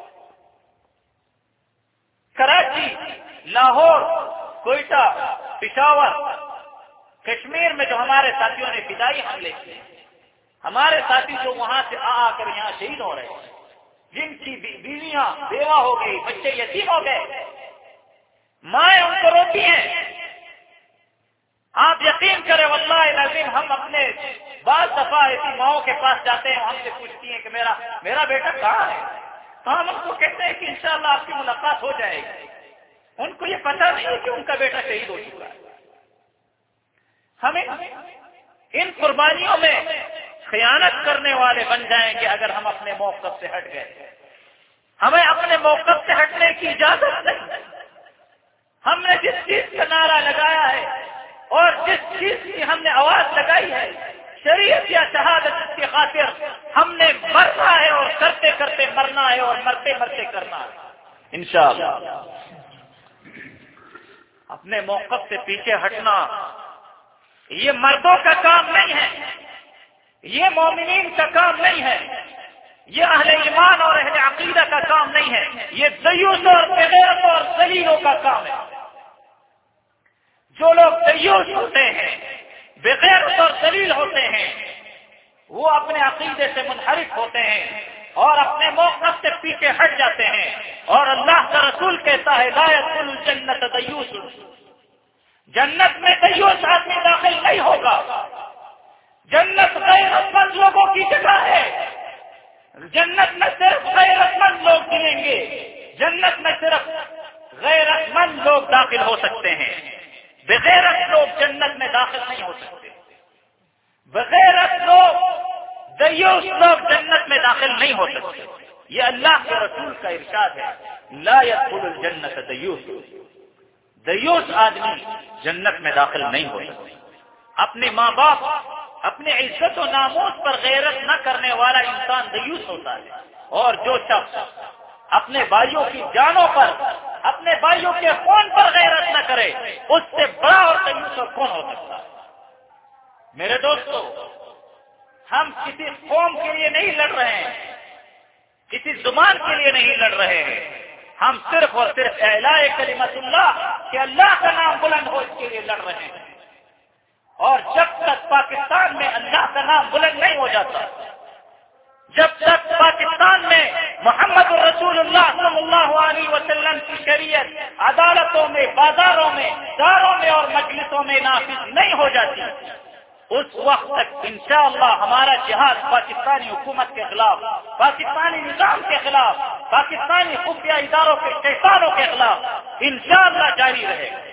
کراچی، لاہور، کوئٹہ، پشاور، کشمیر میں جو ہمارے ساتھیوں نے فدائی حملے کیے، ہمارے ساتھی جو وہاں سے آ آ کر یہاں شہید ہو رہے ہیں، جن کی بیویاں بیوہ ہو گئی، بچے یتیم ہو گئے، مائیں ان کو روتی ہیں، آپ یقین کریں واللہ العظیم ہم اپنے بعض دفعہ ایسی ماؤں کے پاس جاتے ہیں، ہم سے پوچھتی ہیں کہ میرا میرا بیٹا کہاں ہے، تو ہم ان کو کہتے ہیں کہ انشاءاللہ آپ کی ملاقات ہو جائے گی۔ ان کو یہ پتہ نہیں ہے کہ ان کا بیٹا شہید ہو چکا ہے۔ ہمیں ان قربانیوں میں خیانت کرنے والے بن جائیں گے اگر ہم اپنے موقف سے ہٹ گئے۔ ہمیں اپنے موقف سے ہٹنے کی اجازت نہیں۔ ہم نے جس چیز کا نعرہ لگایا ہے اور جس چیز کی ہم نے آواز لگائی ہے، شریعت یا شہادت کی خاطر ہم نے مرنا ہے اور کرتے کرتے مرنا ہے اور مرتے مرتے کرنا ہے انشاءاللہ۔ اپنے موقف سے پیچھے ہٹنا یہ مردوں کا کام نہیں ہے، یہ مومنین کا کام نہیں ہے، یہ اہل ایمان اور اہل عقیدہ کا کام نہیں ہے، یہ دیوس اور بغیرت اور ذلیلوں کا کام ہے۔ جو لوگ دیوس ہوتے ہیں، بغیرت اور ذلیل ہوتے ہیں، وہ اپنے عقیدے سے منحرف ہوتے ہیں اور اپنے موقف سے پیچھے ہٹ جاتے ہیں، اور اللہ کا رسول کہتا ہے لا يدخل الجنت دیوس، جنت میں دیوس آدمی داخل نہیں ہوگا۔ جنت غیرت مند لوگوں کی جگہ ہے، جنت میں صرف غیرت مند لوگ ملیں گے، جنت میں صرف غیرت مند لوگ داخل ہو سکتے ہیں، بغیرت لوگ جنت میں داخل نہیں ہو سکتے، بغیرت لوگ دیوس لوگ جنت میں داخل نہیں ہو سکتے۔ یہ اللہ کے رسول کا ارشاد ہے لا يدخل الجنت دیوس، دیوس آدمی جنت میں داخل نہیں ہو سکتے۔ اپنے ماں باپ، اپنے عزت و ناموس پر غیرت نہ کرنے والا انسان دیوس ہوتا ہے، اور جو شخص اپنے بھائیوں کی جانوں پر، اپنے بھائیوں کے خون پر غیرت نہ کرے، اس سے بڑا اور دیوس اور کون ہو سکتا ہے؟ میرے دوستو، ہم کسی قوم کے لیے نہیں لڑ رہے ہیں، کسی زبان کے لیے نہیں لڑ رہے ہیں، ہم صرف اور صرف اعلاء کلمت اللہ کہ اللہ کا نام بلند ہو اس کے لیے لڑ رہے ہیں۔ اور جب تک پاکستان میں اللہ کا نام بلند نہیں ہو جاتا، جب تک پاکستان میں محمد رسول اللہ صلی اللہ علیہ وسلم کی شریعت عدالتوں میں، بازاروں میں، داروں میں اور مجلسوں میں نافذ نہیں ہو جاتی، اس وقت تک انشاءاللہ ہمارا جہاد پاکستانی حکومت کے خلاف، پاکستانی نظام کے خلاف، پاکستانی خفیہ اداروں کے شیطانوں کے خلاف انشاءاللہ جاری رہے گا۔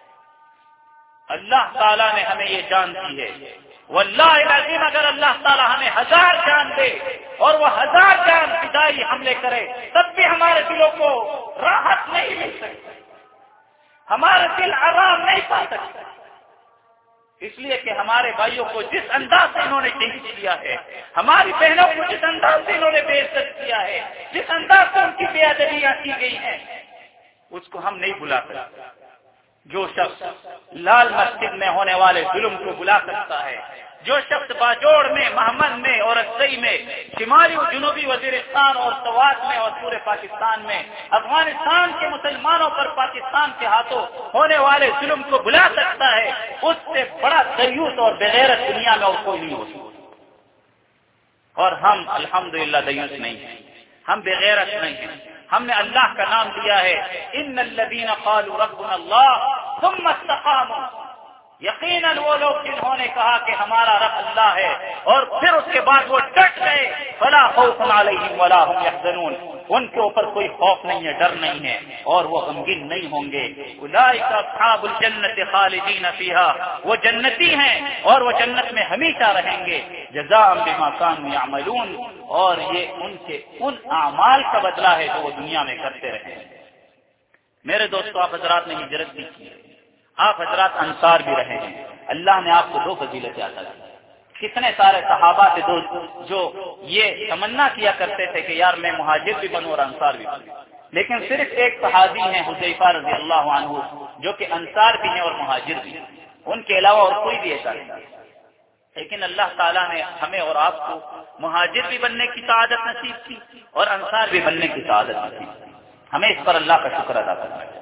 اللہ تعالیٰ نے ہمیں یہ جان دی ہے، واللہ العظیم اگر اللہ تعالیٰ ہمیں ہزار جان دے اور وہ ہزار جان فدائی حملے کرے، تب بھی ہمارے دلوں کو راحت نہیں مل سکتی، ہمارا دل آرام نہیں پا سکتا، اس لیے کہ ہمارے بھائیوں کو جس انداز سے انہوں نے شہید کیا ہے، ہماری بہنوں کو جس انداز سے انہوں نے بے عزت کیا ہے، جس انداز سے ان کی بے ادبیاں کی گئی ہیں، اس کو ہم نہیں بلا سکتے۔ جو شخص لال مسجد میں ہونے والے ظلم کو بلا سکتا ہے، جو شخص باجوڑ میں، محمد میں اور اکثری میں، شمالی و جنوبی وزیرستان اور سوات میں اور پورے پاکستان میں افغانستان کے مسلمانوں پر پاکستان کے ہاتھوں ہونے والے ظلم کو بلا سکتا ہے، اس سے بڑا دیوس اور بغیرت دنیا میں اور کوئی نہیں ہو سکتا۔ اور ہم الحمدللہ دیوس نہیں ہیں، ہم بغیرت نہیں ہیں، ہم نے اللہ کا نام لیا ہے ان الذین قالوا ربنا اللہ ثم استقاموا، یقیناً وہ لوگ جنہوں نے کہا کہ ہمارا رب اللہ ہے اور پھر اس کے بعد وہ ڈٹ گئے، فلا خوف علیہم ولا هم يحزنون، ان کے اوپر کوئی خوف نہیں ہے، ڈر نہیں ہے اور وہ غمگین نہیں ہوں گے۔ اولئک اصحاب الجنت خالدین فیہا، وہ جنتی ہیں اور وہ جنت میں ہمیشہ رہیں گے، جزاء بما كانوا يعملون، اور یہ ان کے ان اعمال کا بدلہ ہے جو وہ دنیا میں کرتے رہے۔ میرے دوستو، آپ حضرات نے ہجرت بھی کی، آپ حضرات انصار بھی رہے ہیں، اللہ نے آپ کو دو فضیلتیں عطا کی۔ کتنے سارے صحابہ تھے جو یہ تمنا کیا کرتے تھے کہ یار میں مہاجر بھی بنوں اور انصار بھی بنوں، لیکن صرف ایک صحابی ہیں حذیفہ رضی اللہ عنہ جو کہ انصار بھی ہیں اور مہاجر بھی ہیں، ان کے علاوہ اور کوئی بھی ایسا نہیں۔ لیکن اللہ تعالیٰ نے ہمیں اور آپ کو مہاجر بھی بننے کی سعادت نصیب کی اور انصار بھی بننے کی سعادت نصیب کی. ہمیں اس پر اللہ کا شکر ادا کرنا چاہیے.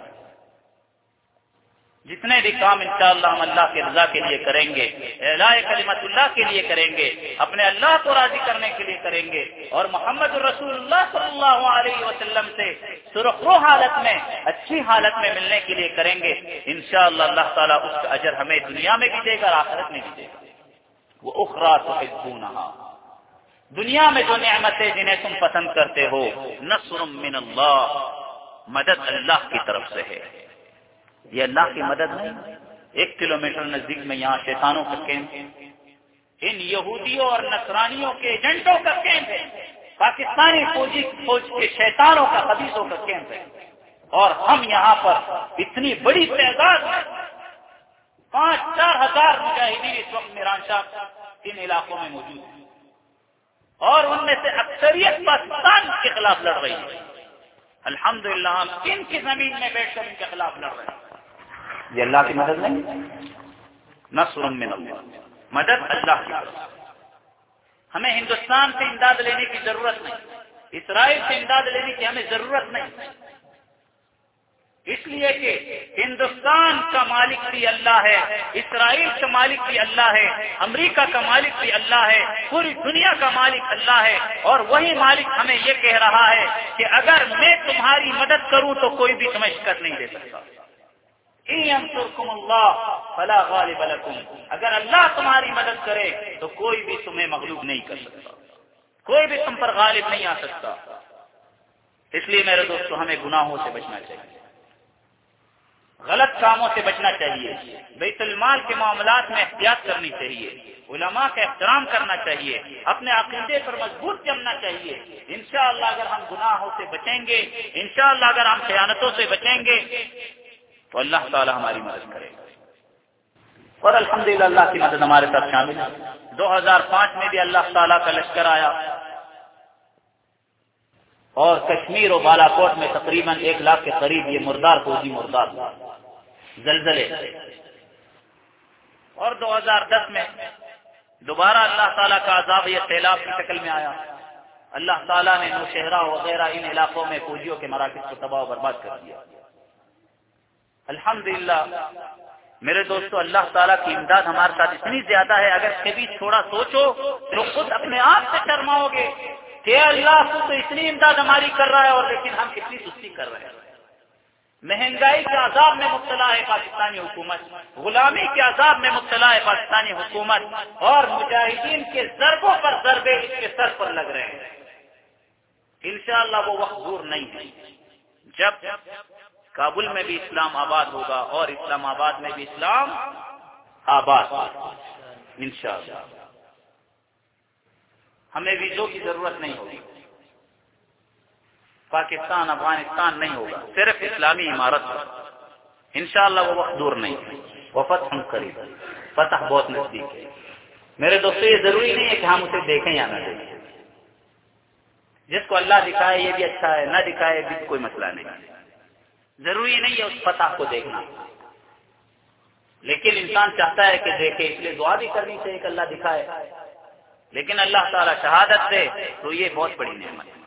جتنے بھی کام انشاءاللہ ہم اللہ کی رضا کے لیے کریں گے، اعلاء کلمت اللہ کے لیے کریں گے، اپنے اللہ کو راضی کرنے کے لیے کریں گے، اور محمد رسول اللہ صلی اللہ علیہ وسلم سے سرخرو حالت میں، اچھی حالت میں ملنے کے لیے کریں گے، انشاءاللہ اللہ تعالیٰ اس کا اجر ہمیں دنیا میں بھی دے گا اور آخرت میں بھی دے گا. وہ اخرى تحبونها، دنیا میں جو نعمتیں جنہیں تم پسند کرتے ہو، نصر من اللہ، مدد اللہ کی طرف سے ہے. یہ اللہ کی مدد نہیں. ایک کلومیٹر نزدیک میں یہاں شیطانوں کا کیمپ، ان یہودیوں اور نصرانیوں کے ایجنٹوں کا کیمپ ہے، پاکستانی فوجی فوج کے شیطانوں کا، خبیثوں کا کیمپ ہے. اور ہم یہاں پر اتنی بڑی تعداد میں پانچ چار ہزار مجاہدین اس وقت میرانشاہ ان علاقوں میں موجود ہیں، اور ان میں سے اکثریت پاکستان کے خلاف لڑ رہی ہے. الحمدللہ ہم ان کی زمین میں بیٹھ کر ان کے خلاف لڑ رہے ہیں. یہ اللہ کی مدد نہیں، نصر من اللہ، مدد اللہ کی طرف. ہمیں ہندوستان سے امداد لینے کی ضرورت نہیں، اسرائیل سے امداد لینے کی ہمیں ضرورت نہیں، اس لیے کہ ہندوستان کا مالک بھی اللہ ہے، اسرائیل کا مالک بھی اللہ ہے، امریکہ کا مالک بھی اللہ ہے، پوری دنیا کا مالک اللہ ہے. اور وہی مالک ہمیں یہ کہہ رہا ہے کہ اگر میں تمہاری مدد کروں تو کوئی بھی تمہیں شکست نہیں دے سکتا. ان ینصرکم اللہ فلا غالب لکم، اگر اللہ تمہاری مدد کرے تو کوئی بھی تمہیں مغلوب نہیں کر سکتا، کوئی بھی تم پر غالب نہیں آ سکتا. اس لیے میرے دوستو ہمیں گناہوں سے بچنا چاہیے، غلط کاموں سے بچنا چاہیے، بیت المال کے معاملات میں احتیاط کرنی چاہیے، علماء کا احترام کرنا چاہیے، اپنے عقیدے پر مضبوط جمنا چاہیے. انشاءاللہ اگر ہم گناہوں سے بچیں گے، انشاءاللہ اگر ہم خیانتوں سے بچیں گے تو اللہ تعالی ہماری مدد کرے گا. اور الحمدللہ اللہ کی مدد ہمارے ساتھ شامل ہے. دو ہزار پانچ میں بھی اللہ تعالیٰ کا لشکر آیا اور کشمیر و بالا کوٹ میں تقریباً ایک لاکھ کے قریب یہ مردار فوجی مردار زلزلے. اور دو ہزار دس میں دوبارہ اللہ تعالیٰ کا عذاب یہ سیلاب کی شکل میں آیا. اللہ تعالیٰ نے نوشہرہ وغیرہ ان علاقوں میں فوجیوں کے مراکز کو تباہ و برباد کر دیا. الحمدللہ میرے دوستو اللہ تعالیٰ کی امداد ہمارے ساتھ اتنی زیادہ ہے، اگر کبھی تھوڑا سوچو تو خود اپنے آپ سے شرماؤ گے کہ اللہ تو اتنی امداد ہماری کر رہا ہے اور لیکن ہم کتنی سستی کر رہے ہیں. مہنگائی کے عذاب میں مبتلا ہے پاکستانی حکومت، غلامی کے عذاب میں مبتلا ہے پاکستانی حکومت، اور مجاہدین کے ضربوں پر ضربے اس کے سر پر لگ رہے ہیں. انشاءاللہ وہ وقت دور نہیں ہے جب کابل میں بھی اسلام آباد ہوگا اور اسلام آباد میں بھی اسلام آباد ہوگا انشاءاللہ. ہمیں ویزوں کی ضرورت نہیں ہوگی، پاکستان افغانستان نہیں ہوگا، صرف اسلامی عمارت ہوگا. انشاءاللہ وہ وقت دور نہیں ہے، وہ فتح قریب، فتح بہت نزدیک ہے. میرے دوستو یہ ضروری نہیں ہے کہ ہم اسے دیکھیں یا نہ دیکھیں. جس کو اللہ دکھائے یہ بھی اچھا ہے، نہ دکھائے بھی کوئی مسئلہ نہیں. ضروری نہیں ہے اس فتح کو دیکھنا، لیکن انسان چاہتا ہے کہ دیکھے، اس لیے دعا بھی کرنی چاہیے کہ اللہ دکھائے. لیکن اللہ تعالیٰ شہادت دے تو یہ بہت بڑی نعمت ہے.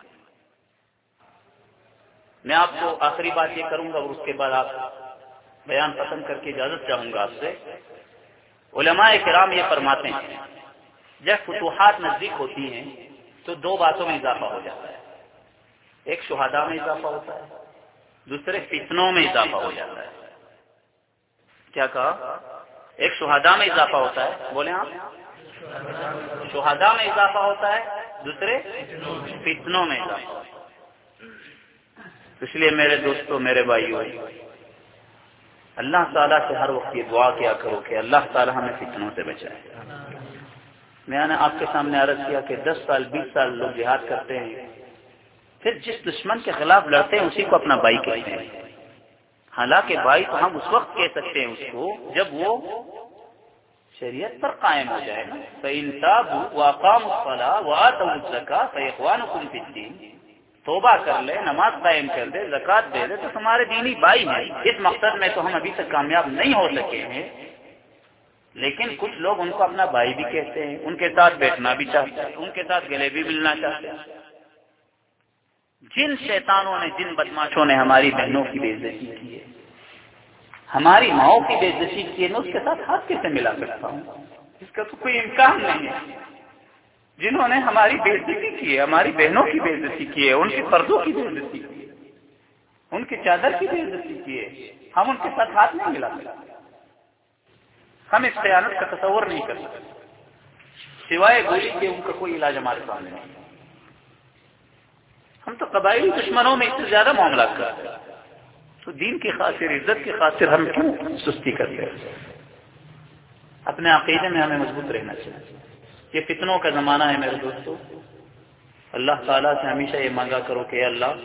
میں آپ کو آخری بات یہ کروں گا اور اس کے بعد آپ بیان پسند کر کے اجازت چاہوں گا آپ سے. علماء کرام یہ فرماتے ہیں جب فتوحات نزدیک ہوتی ہیں تو دو باتوں میں اضافہ ہو جاتا ہے. ایک شہداء میں اضافہ ہوتا ہے، دوسرے فتنوں میں اضافہ ہو جاتا ہے. کیا کہا؟ ایک شہداء میں اضافہ ہوتا ہے، بولیں آپ، شہداء میں اضافہ ہوتا ہے، دوسرے فتنوں میں اضافہ ہوتا ہے. اس لیے میرے دوستوں، میرے بھائیوں، اللہ تعالیٰ سے ہر وقت یہ دعا کیا کرو کہ اللہ تعالیٰ ہمیں فتنوں سے بچائے. میں نے آپ کے سامنے عرض کیا کہ دس سال بیس سال لوگ جہاد کرتے ہیں، پھر جس دشمن کے خلاف لڑتے ہیں اسی کو اپنا بھائی کہتے ہیں. حالانکہ بھائی تو ہم اس وقت کہہ سکتے ہیں اس کو جب وہ شریعت پر قائم ہو جائے نا. فَإِن تَابُوا وَأَقَامُوا الصَّلَاةَ وَآتَوُا الزَّكَاةَ فَإِخْوَانُكُمْ فِي الدِّينِ، توبہ کر لے، نماز قائم کر دے، زکوٰۃ دے دے تو تمہارے دینی بھائی ہیں. اس مقصد میں تو ہم ابھی تک کامیاب نہیں ہو سکے ہیں لیکن کچھ لوگ ان کو اپنا بھائی بھی کہتے ہیں، ان کے ساتھ بیٹھنا بھی چاہتے ہیں، ان کے ساتھ گلے بھی ملنا چاہتے ہیں۔ جن شیطانوں نے، جن بدماشوں نے ہماری بہنوں کی بے عزتی کی ہے، ہماری ماؤں کی بے عزتی کی ہے، میں اس کے ساتھ ہاتھ کیسے ملا سکتا ہوں؟ اس کا تو کوئی امکان نہیں ہے۔ جنہوں نے ہماری بے عزتی کی ہے، ہماری بہنوں کی بے عزتی کی ہے، ان کے پردوں کی بے عزتی کی ہے، ان کی چادر کی بے عزتی کی ہے، ہم ان کے ساتھ ہاتھ نہیں ملا سکتے۔ ہم اس خیانت کا تصور نہیں کر سکتے، سوائے گولی کے ان کا کوئی علاج ہمارے سامنے نہیں۔ ہم تو قبائلی دشمنوں میں اس سے زیادہ معاملات کرتے ہیں، تو دین کی خاطر، عزت کی خاطر ہم کیوں سستی کرتے ہیں؟ اپنے عقیدے میں ہمیں مضبوط رہنا چاہیے۔ یہ فتنوں کا زمانہ ہے میرے دوستو، اللہ تعالیٰ سے ہمیشہ یہ مانگا کرو کہ اے اللہ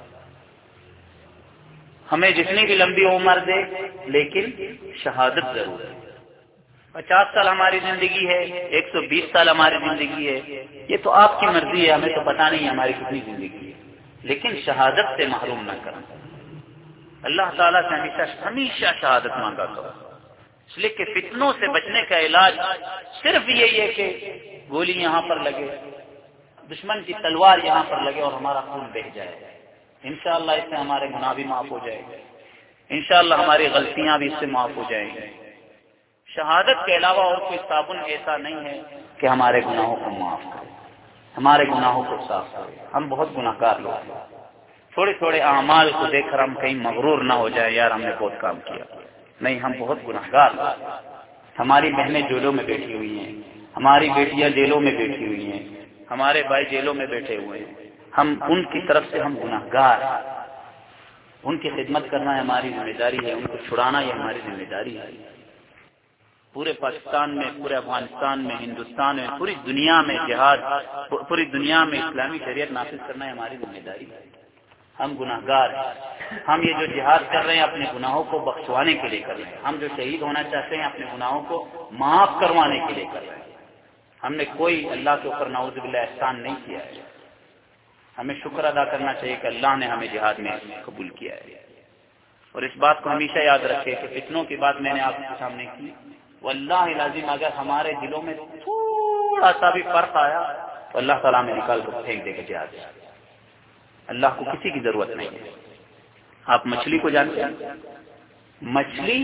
ہمیں جتنی بھی لمبی عمر دے، لیکن شہادت ضرور ہے۔ پچاس سال ہماری زندگی ہے، ایک سو بیس سال ہماری زندگی ہے، یہ تو آپ کی مرضی ہے، ہمیں تو پتہ نہیں ہماری کتنی زندگی ہے، لیکن شہادت سے محروم نہ کریں۔ اللہ تعالیٰ سے ہمیشہ ہمیشہ شہادت مانگا کرو، اس لیے کہ فتنوں سے بچنے کا علاج صرف یہی ہے کہ گولی یہاں پر لگے، دشمن کی تلوار یہاں پر لگے اور ہمارا خون بہہ جائے۔ انشاءاللہ اس سے ہمارے گناہ بھی معاف ہو جائیں گے، انشاءاللہ ہماری غلطیاں بھی اس سے معاف ہو جائیں گی۔ شہادت کے علاوہ اور کوئی صابن ایسا نہیں ہے کہ ہمارے گناہوں کو معاف کرے، ہمارے گناہوں کو صاف کرے۔ ہم بہت گناہ گار لوگ ہیں، تھوڑے تھوڑے اعمال کو دیکھ کر ہم کہیں مغرور نہ ہو جائے یار ہم نے بہت کام کیا، نہیں، ہم بہت گناہ گار لوگ ہیں۔ ہماری بہنیں جیلوں میں بیٹھی ہوئی ہیں، ہماری بیٹیاں جیلوں میں بیٹھی ہوئی ہیں، ہمارے بھائی جیلوں میں بیٹھے ہوئے ہیں، ہم ان کی طرف سے ہم گناہ گار ہیں۔ ان کی خدمت کرنا ہماری ذمہ داری ہے، ان کو چھڑانا یہ ہماری ذمہ داری ہے۔ پورے پاکستان میں، پورے افغانستان میں، ہندوستان میں، پوری دنیا میں جہاد، پوری دنیا میں اسلامی شریعت نافذ کرنا ہے ہماری ذمہ داری ہے۔ ہم گناہ گار ہیں، ہم یہ جو جہاد کر رہے ہیں اپنے گناہوں کو بخشوانے کے لیے کر رہے ہیں، ہم جو شہید ہونا چاہتے ہیں اپنے گناہوں کو معاف کروانے کے لیے کر رہے ہیں۔ ہم نے کوئی اللہ کے اوپر نعوذ باللہ احسان نہیں کیا ہے، ہمیں شکر ادا کرنا چاہیے کہ اللہ نے ہمیں جہاد میں قبول کیا ہے۔ اور اس بات کو ہمیشہ یاد رکھے کہ فتنوں کی بات میں نے آپ کے سامنے کی، واللہ العظیم اگر ہمارے دلوں میں تھوڑا سا بھی فرق آیا تو اللہ تعالیٰ میں نکال کر پھینک دے گا جہاد۔ اللہ کو کسی کی ضرورت نہیں ہے۔ آپ مچھلی کو جانتے ہیں، مچھلی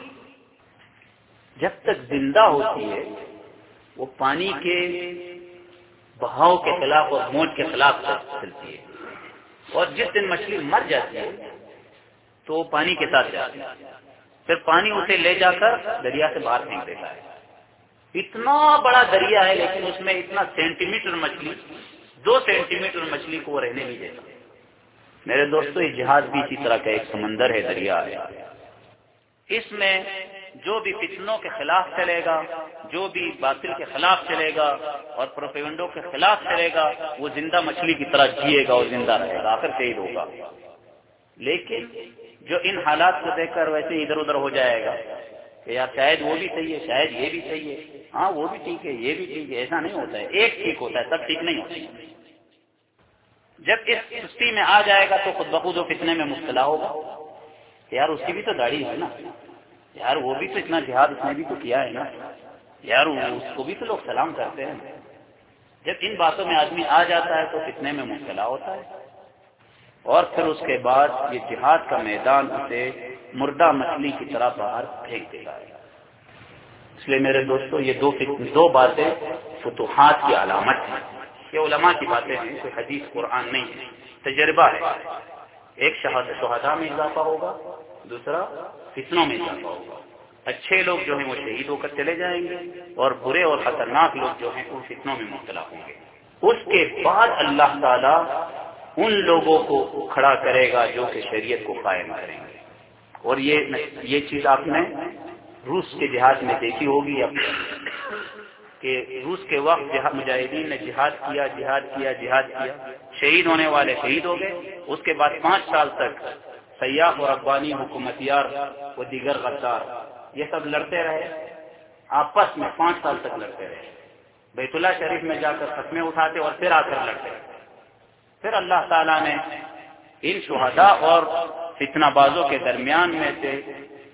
جب تک زندہ ہوتی ہے وہ پانی کے بہاؤ کے خلاف اور موج کے خلاف چلتی ہے، اور جس دن مچھلی مر جاتی ہے تو وہ پانی کے ساتھ جاتی ہے، پھر پانی اسے لے جا کر دریا سے باہر پھینک دیتا ہے۔ اتنا بڑا دریا ہے لیکن اس میں اتنا سینٹی میٹر مچھلی، دو سینٹی میٹر مچھلی کو وہ رہنے نہیں دیتا۔ میرے دوستو یہ جہاد بھی اسی طرح کا ایک سمندر ہے، دریا ہے۔ اس میں جو بھی فتنوں کے خلاف چلے گا، جو بھی باطل کے خلاف چلے گا اور پروپیگنڈوں کے خلاف چلے گا، وہ زندہ مچھلی کی طرح جیے گا اور زندہ رہے گا، آخر شہید ہوگا۔ لیکن جو ان حالات کو دیکھ کر ویسے ادھر ادھر ہو جائے گا کہ یار شاید وہ بھی صحیح ہے، شاید یہ بھی صحیح ہے، ہاں وہ بھی ٹھیک ہے، یہ بھی ٹھیک ہے، ایسا نہیں ہوتا ہے۔ ایک ٹھیک ہوتا ہے، سب ٹھیک نہیں ہوتا ہے۔ جب اس سستی میں آ جائے گا تو خود بخود وہ فتنے میں مبتلا ہوگا کہ یار اس کی بھی تو داڑھی ہے نا، یار وہ بھی تو اتنا جہاد اس نے بھی تو کیا ہے نا، یار اس کو بھی تو لوگ سلام کرتے ہیں۔ جب ان باتوں میں آدمی آ جاتا ہے تو فتنے میں مبتلا ہوتا ہے، اور پھر اس کے بعد یہ جہاد کا میدان اسے مردہ مچھلی کی طرح باہر پھینک دیتا ہے۔ اس لیے میرے دوستو یہ دو دو باتیں فتوحات کی علامت ہیں۔ یہ علماء کی باتیں ہیں، کوئی حدیث قرآن نہیں ہے، تجربہ ہے۔ ایک شہداء میں اضافہ ہوگا، دوسرا فتنوں میں اضافہ ہوگا۔ اچھے لوگ جو ہیں وہ شہید ہو کر چلے جائیں گے، اور برے اور خطرناک لوگ جو ہیں وہ فتنوں میں مبتلا ہوں گے۔ اس کے بعد اللہ تعالی ان لوگوں کو کھڑا کرے گا جو کہ شریعت کو قائم کریں گے۔ اور یہ یہ چیز آپ نے روس کے جہاد میں دیکھی ہوگی اب کہ روس کے وقت جہاد مجاہدین نے جہاد کیا جہاد کیا جہاد کیا شہید ہونے والے شہید ہو گئے۔ اس کے بعد پانچ سال تک سیاح اور افغانی حکومتیار و دیگر غدار یہ سب لڑتے رہے، آپس میں پانچ سال تک لڑتے رہے، بیت اللہ شریف میں جا کر ختمے اٹھاتے اور پھر آ کر لڑتے۔ پھر اللہ تعالیٰ نے ان شہداء اور فتنہ بازوں کے درمیان میں سے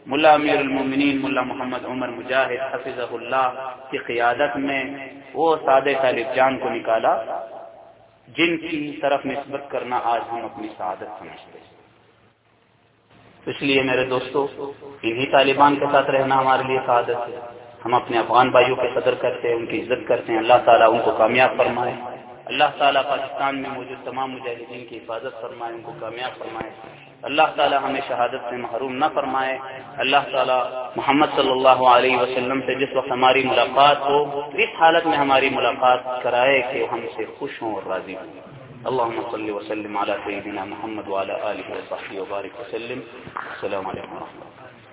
ملا امیر المومنین ملا محمد عمر مجاہد حفظہ اللہ کی قیادت میں وہ سادے طالب جان کو نکالا جن کی طرف نسبت کرنا آج ہم اپنی سعادت سمجھتے ہیں. اس لیے میرے دوستو انہی طالبان کے ساتھ رہنا ہمارے لیے سعادت ہے. ہم اپنے افغان بھائیوں کی قدر کرتے ہیں، ان کی عزت کرتے ہیں. اللہ تعالیٰ ان کو کامیاب فرمائے. اللہ تعالیٰ پاکستان میں موجود تمام مجاہدین کی حفاظت فرمائے، ان کو کامیاب فرمائے. اللہ تعالیٰ ہمیں شہادت سے محروم نہ فرمائے. اللہ تعالیٰ محمد صلی اللہ علیہ وسلم سے جس وقت ہماری ملاقات ہو اس حالت میں ہماری ملاقات کرائے کہ ہم سے خوش ہوں اور راضی ہوں. اللهم صل وسلم على سيدنا محمد وعلى آله وصحبه وبارك وسلم. السلام عليكم ورحمة الله.